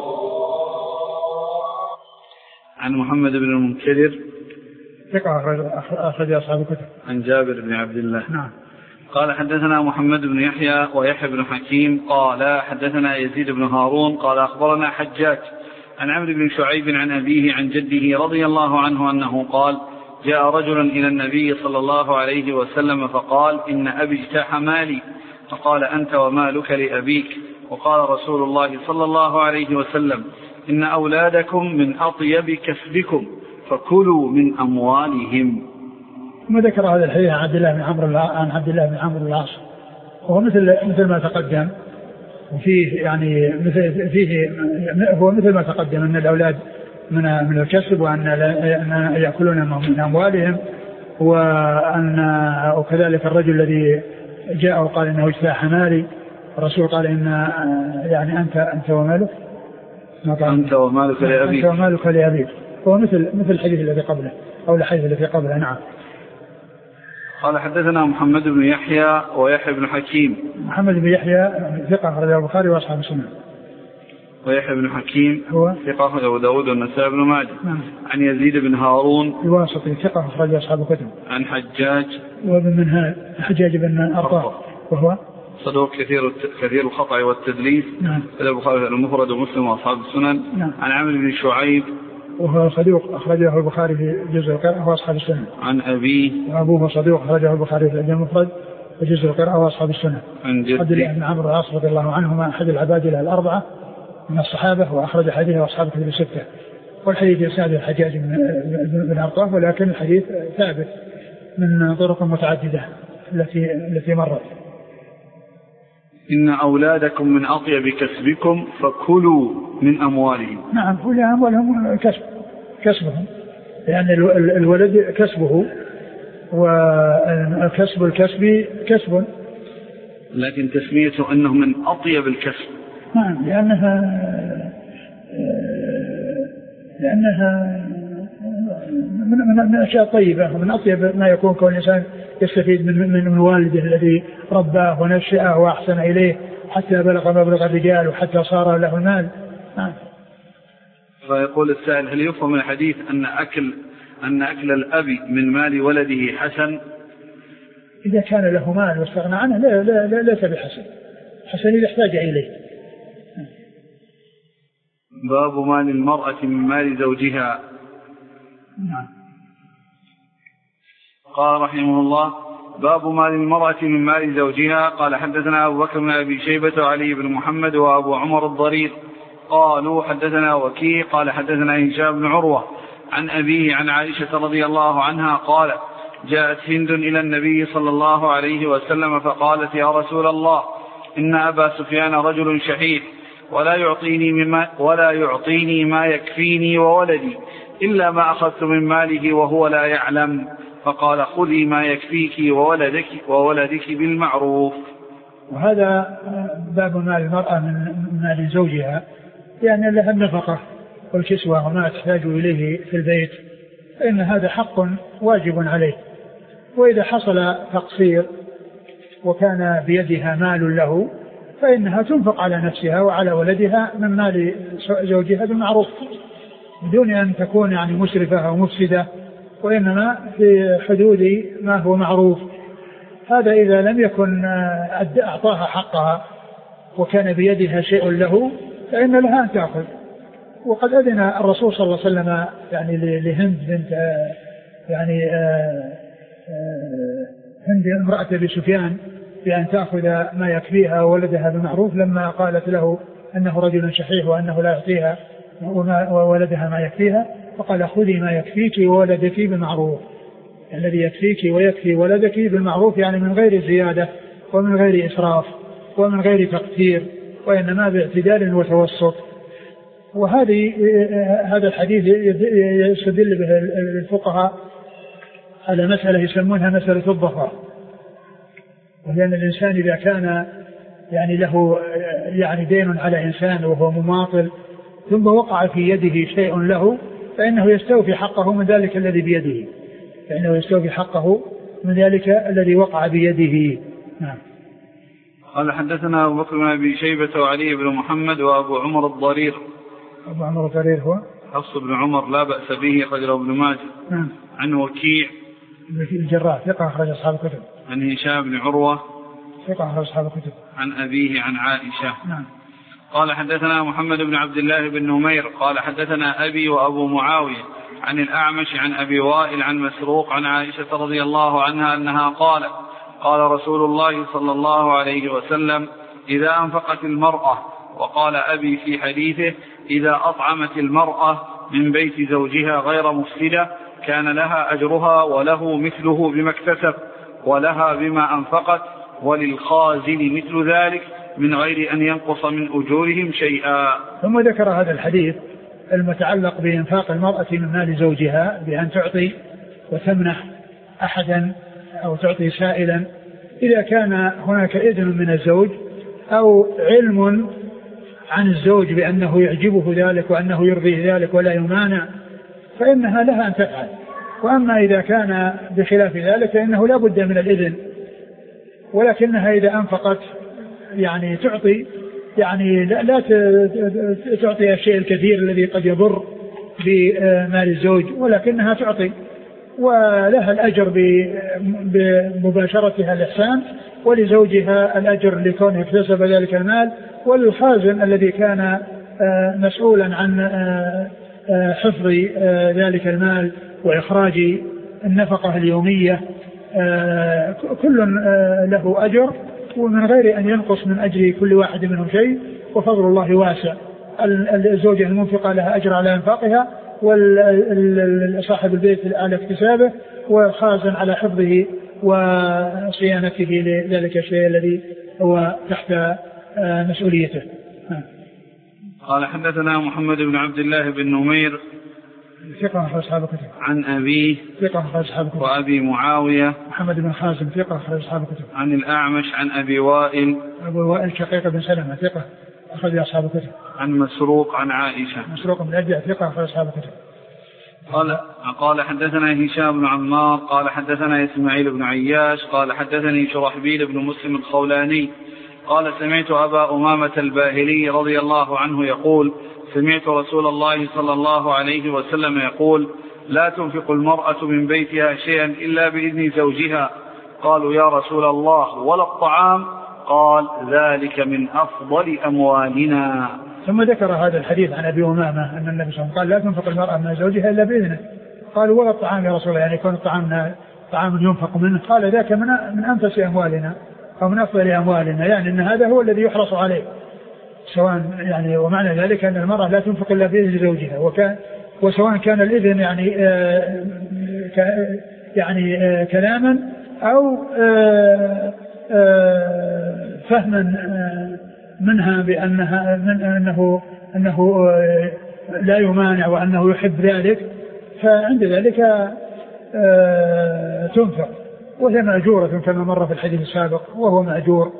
عن محمد بن المنكدر ثقة أخرج أصحاب الكتب. عن جابر بن عبد الله. نعم. قال حدثنا محمد بن يحيى ويحيى بن حكيم قال حدثنا يزيد بن هارون قال أخبرنا حجاج عن عمرو بن شعيب عن أبيه عن جده رضي الله عنه أنه قال جاء رجل إلى النبي صلى الله عليه وسلم فقال إن أبي اجتاح مالي، فقال أنت ومالك لأبيك. وقال رسول الله صلى الله عليه وسلم إن أولادكم من أطيب كسبكم فكلوا من أموالهم. ثم ذكر هذا الحديث عن عبد الله بن عمرو العاص، وهو مثل ما تقدم، وفيه يعني هو مثل ما تقدم أن الأولاد من الكسب، وأن يأكلون من أموالهم، وكذلك الرجل الذي جاء وقال إنه اجتاح مالي، الرسول قال إن يعني أنت ومالك لأبيك. هو مثل الحديث الذي قبله أو الحديث الذي قبله. نعم. قال حدثنا محمد بن يحيى ويحيى بن حكيم. محمد بن يحيى ثقة أخرجه البخاري وأصحاب السنن. ويحيى بن حكيم هو ثقة أخرجه أبو داود والنسائي بن ماجه. نعم. عن يزيد بن هارون الواسطي ثقة أخرجه أصحاب الكتب. عن حجاج وابن منهال حجاج بن أرطاة وهو صدوق كثير الخطأ والتدليس. نعم. البخاري المفرد ومسلم وأصحاب السنن. نعم. عن عمرو بن شعيب وهو صدوق أخرجه البخاري في جزء القراءة وأصحاب السنن. عن أبيه وأبوه صدوق أخرجه البخاري في الأدب المفرد وجزء القراءة وأصحاب السنن. عن جده عبد الله بن عمرو العاص رضي الله عنهما أحد العبادلة الأربعة من الصحابة وأخرج حديثه أصحاب الكتب الستة. والحديث يسند الحجاج بن أرطاة ولكن الحديث ثابت من طرق متعددة التي مرت. إن أولادكم من أطيب كسبكم فكلوا من أموالهم. نعم كل أموالهم كسبهم يعني الولد كسبه وكسب الكسب كسب لكن تسميته أنه من أطيب الكسب. نعم لأنها من أشياء طيبة ومن أطيب ما يكون كون الإنسان يستفيد من والده الذي رباه ونشأه وأحسن إليه حتى بلغ مبلغ الرجال وحتى صار له المال. فيقول السائل هل يفهم من الحديث أن أكل الأب من مال ولده حسن؟ إذا كان له مال واستغنى عنه لا ليس بحسن، حسن إذا احتاج إليه. باب مال المرأة من مال زوجها. قال رحمه الله باب مال المرأة من مال زوجها. قال حدثنا أبو بكر بن أبي شيبة وعلي بن محمد وأبو عمر الضرير قالوا حدثنا وكيع قال حدثنا هشام بن عروة عن أبيه عن عائشة رضي الله عنها قال جاءت هند إلى النبي صلى الله عليه وسلم فقالت يا رسول الله إن أبا سفيان رجل شحيح ولا يعطيني ما يكفيني وولدي إلا ما أخذت من ماله وهو لا يعلم، فقال خذي ما يكفيك وولدك بالمعروف. وهذا باب مال المرأة من مال زوجها، يعني لها النفقة والكسوة وما تحتاج إليه في البيت، فإن هذا حق واجب عليه. وإذا حصل تقصير وكان بيدها مال له فإنها تنفق على نفسها وعلى ولدها من مال زوجها بالمعروف بدون أن تكون يعني مسرفة أو مفسدة، وإنما في حدود ما هو معروف. هذا إذا لم يكن أعطاها حقها وكان بيدها شيء له فإن لها أن تأخذ. وقد أذن الرسول صلى الله عليه وسلم يعني لهند بنت هند امرأة أبي سفيان بأن تأخذ ما يكفيها وولدها بالمعروف لما قالت له أنه رجل شحيح وأنه لا يعطيها وولدها ما يكفيها، فقال خذي ما يكفيك وولدك بالمعروف. الذي يكفيك ويكفي ولدك بالمعروف يعني من غير زيادة ومن غير إسراف ومن غير تقتير، وإنما باعتدال وتوسط. هذا الحديث يستدل به الفقهاء على مسألة يسمونها مسألة الظفر، ولأن الإنسان إذا كان يعني له يعني دين على إنسان وهو مماطل ثم وقع في يده شيء له فإنه يستوفي حقه من ذلك الذي بيده، فإنه يستوفي حقه من ذلك الذي وقع بيده. نعم. قال حدثنا أبو بكر بن أبي شيبة وعلي بن محمد وأبو عمر الضرير. أبو عمر الضرير هو حفص بن عمر لا بأس به أخرجه ابن ماجه. نعم. عن وكيع الجراح ثقة أخرج أصحاب الكتب. عن هشام بن عروة ثقة أخرج أصحاب الكتب. عن أبيه عن عائشة. نعم. قال حدثنا محمد بن عبد الله بن نمير قال حدثنا أبي وأبو معاوية عن الأعمش عن أبي وائل عن مسروق عن عائشة رضي الله عنها أنها قالت قال رسول الله صلى الله عليه وسلم إذا أنفقت المرأة، وقال أبي في حديثه إذا أطعمت المرأة من بيت زوجها غير مفسدة كان لها أجرها وله مثله بما اكتسب ولها بما أنفقت وللخازن مثل ذلك من غير أن ينقص من أجورهم شيئا. ثم ذكر هذا الحديث المتعلق بإنفاق المرأة من مال زوجها بأن تعطي وتمنح أحدا أو تعطي سائلا إذا كان هناك إذن من الزوج أو علم عن الزوج بأنه يعجبه ذلك وأنه يرضيه ذلك ولا يمانع فإنها لها أن تفعل. وأما إذا كان بخلاف ذلك فإنه لا بد من الإذن، ولكنها إذا أنفقت يعني تعطي، يعني لا تعطي الشيء الكثير الذي قد يضر بمال الزوج، ولكنها تعطي ولها الأجر بمباشرتها الإحسان، ولزوجها الأجر لكونه اكتسب ذلك المال، والخازن الذي كان مسؤولا عن حفظ ذلك المال وإخراج النفقة اليومية، كل له أجر ومن غير أن ينقص من أجر كل واحد منهم شيء، وفضل الله واسع. الزوجة المنفقة لها أجر على إنفاقها، وصاحب البيت على اكتسابه، والخازن على حفظه وصيانته لذلك الشيء الذي هو تحت مسؤوليته. قال حدثنا محمد بن عبد الله بن نمير ثقة أخرج أصحاب الكتب. عن أبيه ثقة أخرج أصحاب الكتب. وأبي معاوية محمد بن خازم ثقة أخرج أصحاب الكتب. عن الأعمش عن أبي وائل شقيق بن سلمة ثقة أخرج أصحاب الكتب. عن مسروق عن عائشة مسروق بن الأجدع ثقة أخرج أصحاب الكتب. قال حدثنا هشام بن عمار قال حدثنا إسماعيل بن عياش قال حدثني شرحبيل بن مسلم الخولاني قال سمعت أبا أمامة الباهلي رضي الله عنه يقول سمعت رسول الله صلى الله عليه وسلم يقول لا تنفق المرأة من بيتها شيئا إلا بإذن زوجها. قالوا يا رسول الله ولا الطعام؟ قال ذلك من أفضل أموالنا. ثم ذكر هذا الحديث عن أبي أمامة أن النبي صلى الله عليه وسلم قال لا تنفق المرأة من زوجها إلا بإذنه. قالوا ولا الطعام يا رسول الله؟ يعني يكون الطعام طعام ينفق منه؟ قال ذاك من أنفس أموالنا أو من أفضل أموالنا، يعني أن هذا هو الذي يحرص عليه سواء يعني. ومعنى ذلك أن المرأة لا تنفق إلا بإذن زوجها، وسواء كان الإذن يعني كلاما أو فهما منها بأنها أنه لا يمانع وأنه يحب ذلك، فعند ذلك تنفق وهي مأجورة كما مر في الحديث السابق وهو مأجور.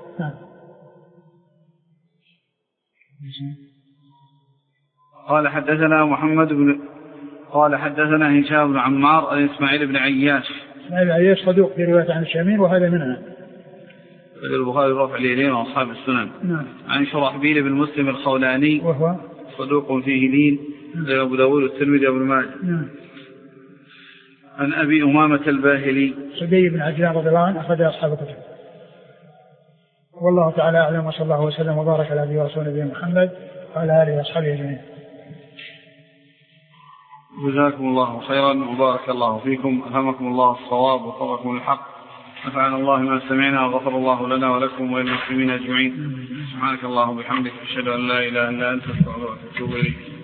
قال حدثنا قال حدثنا هشام بن عمار عن إسماعيل بن عياش. إسماعيل بن عياش صدوق في رواية عن الشامين وهذا منها. البخاري رفع اليدين وأصحاب السنن. نعم. عن شرحبيل بن مسلم الخولاني وهو صدوق فيه لين أبو داود والترمذي وابن ماجه. نعم. عن أبي أمامة الباهلي صدي بن عجلان رضي الله عنه أخرج أصحاب الكتب. والله تعالى أعلم، وصلى الله وسلم وبارك على نبينا ورسوله نبينا محمد وعلى آله وأصحابه أجمعين. جزاكم الله خيرا وبارك الله فيكم، ألهمكم الله الصواب ووفقكم الحق، نفعنا الله ما سمعنا وغفر الله لنا ولكم وللمسلمين أجمعين. سبحانك اللهم وبحمدك أشهد أن لا إله إلا أنت أستغفرك وأتوب إليك.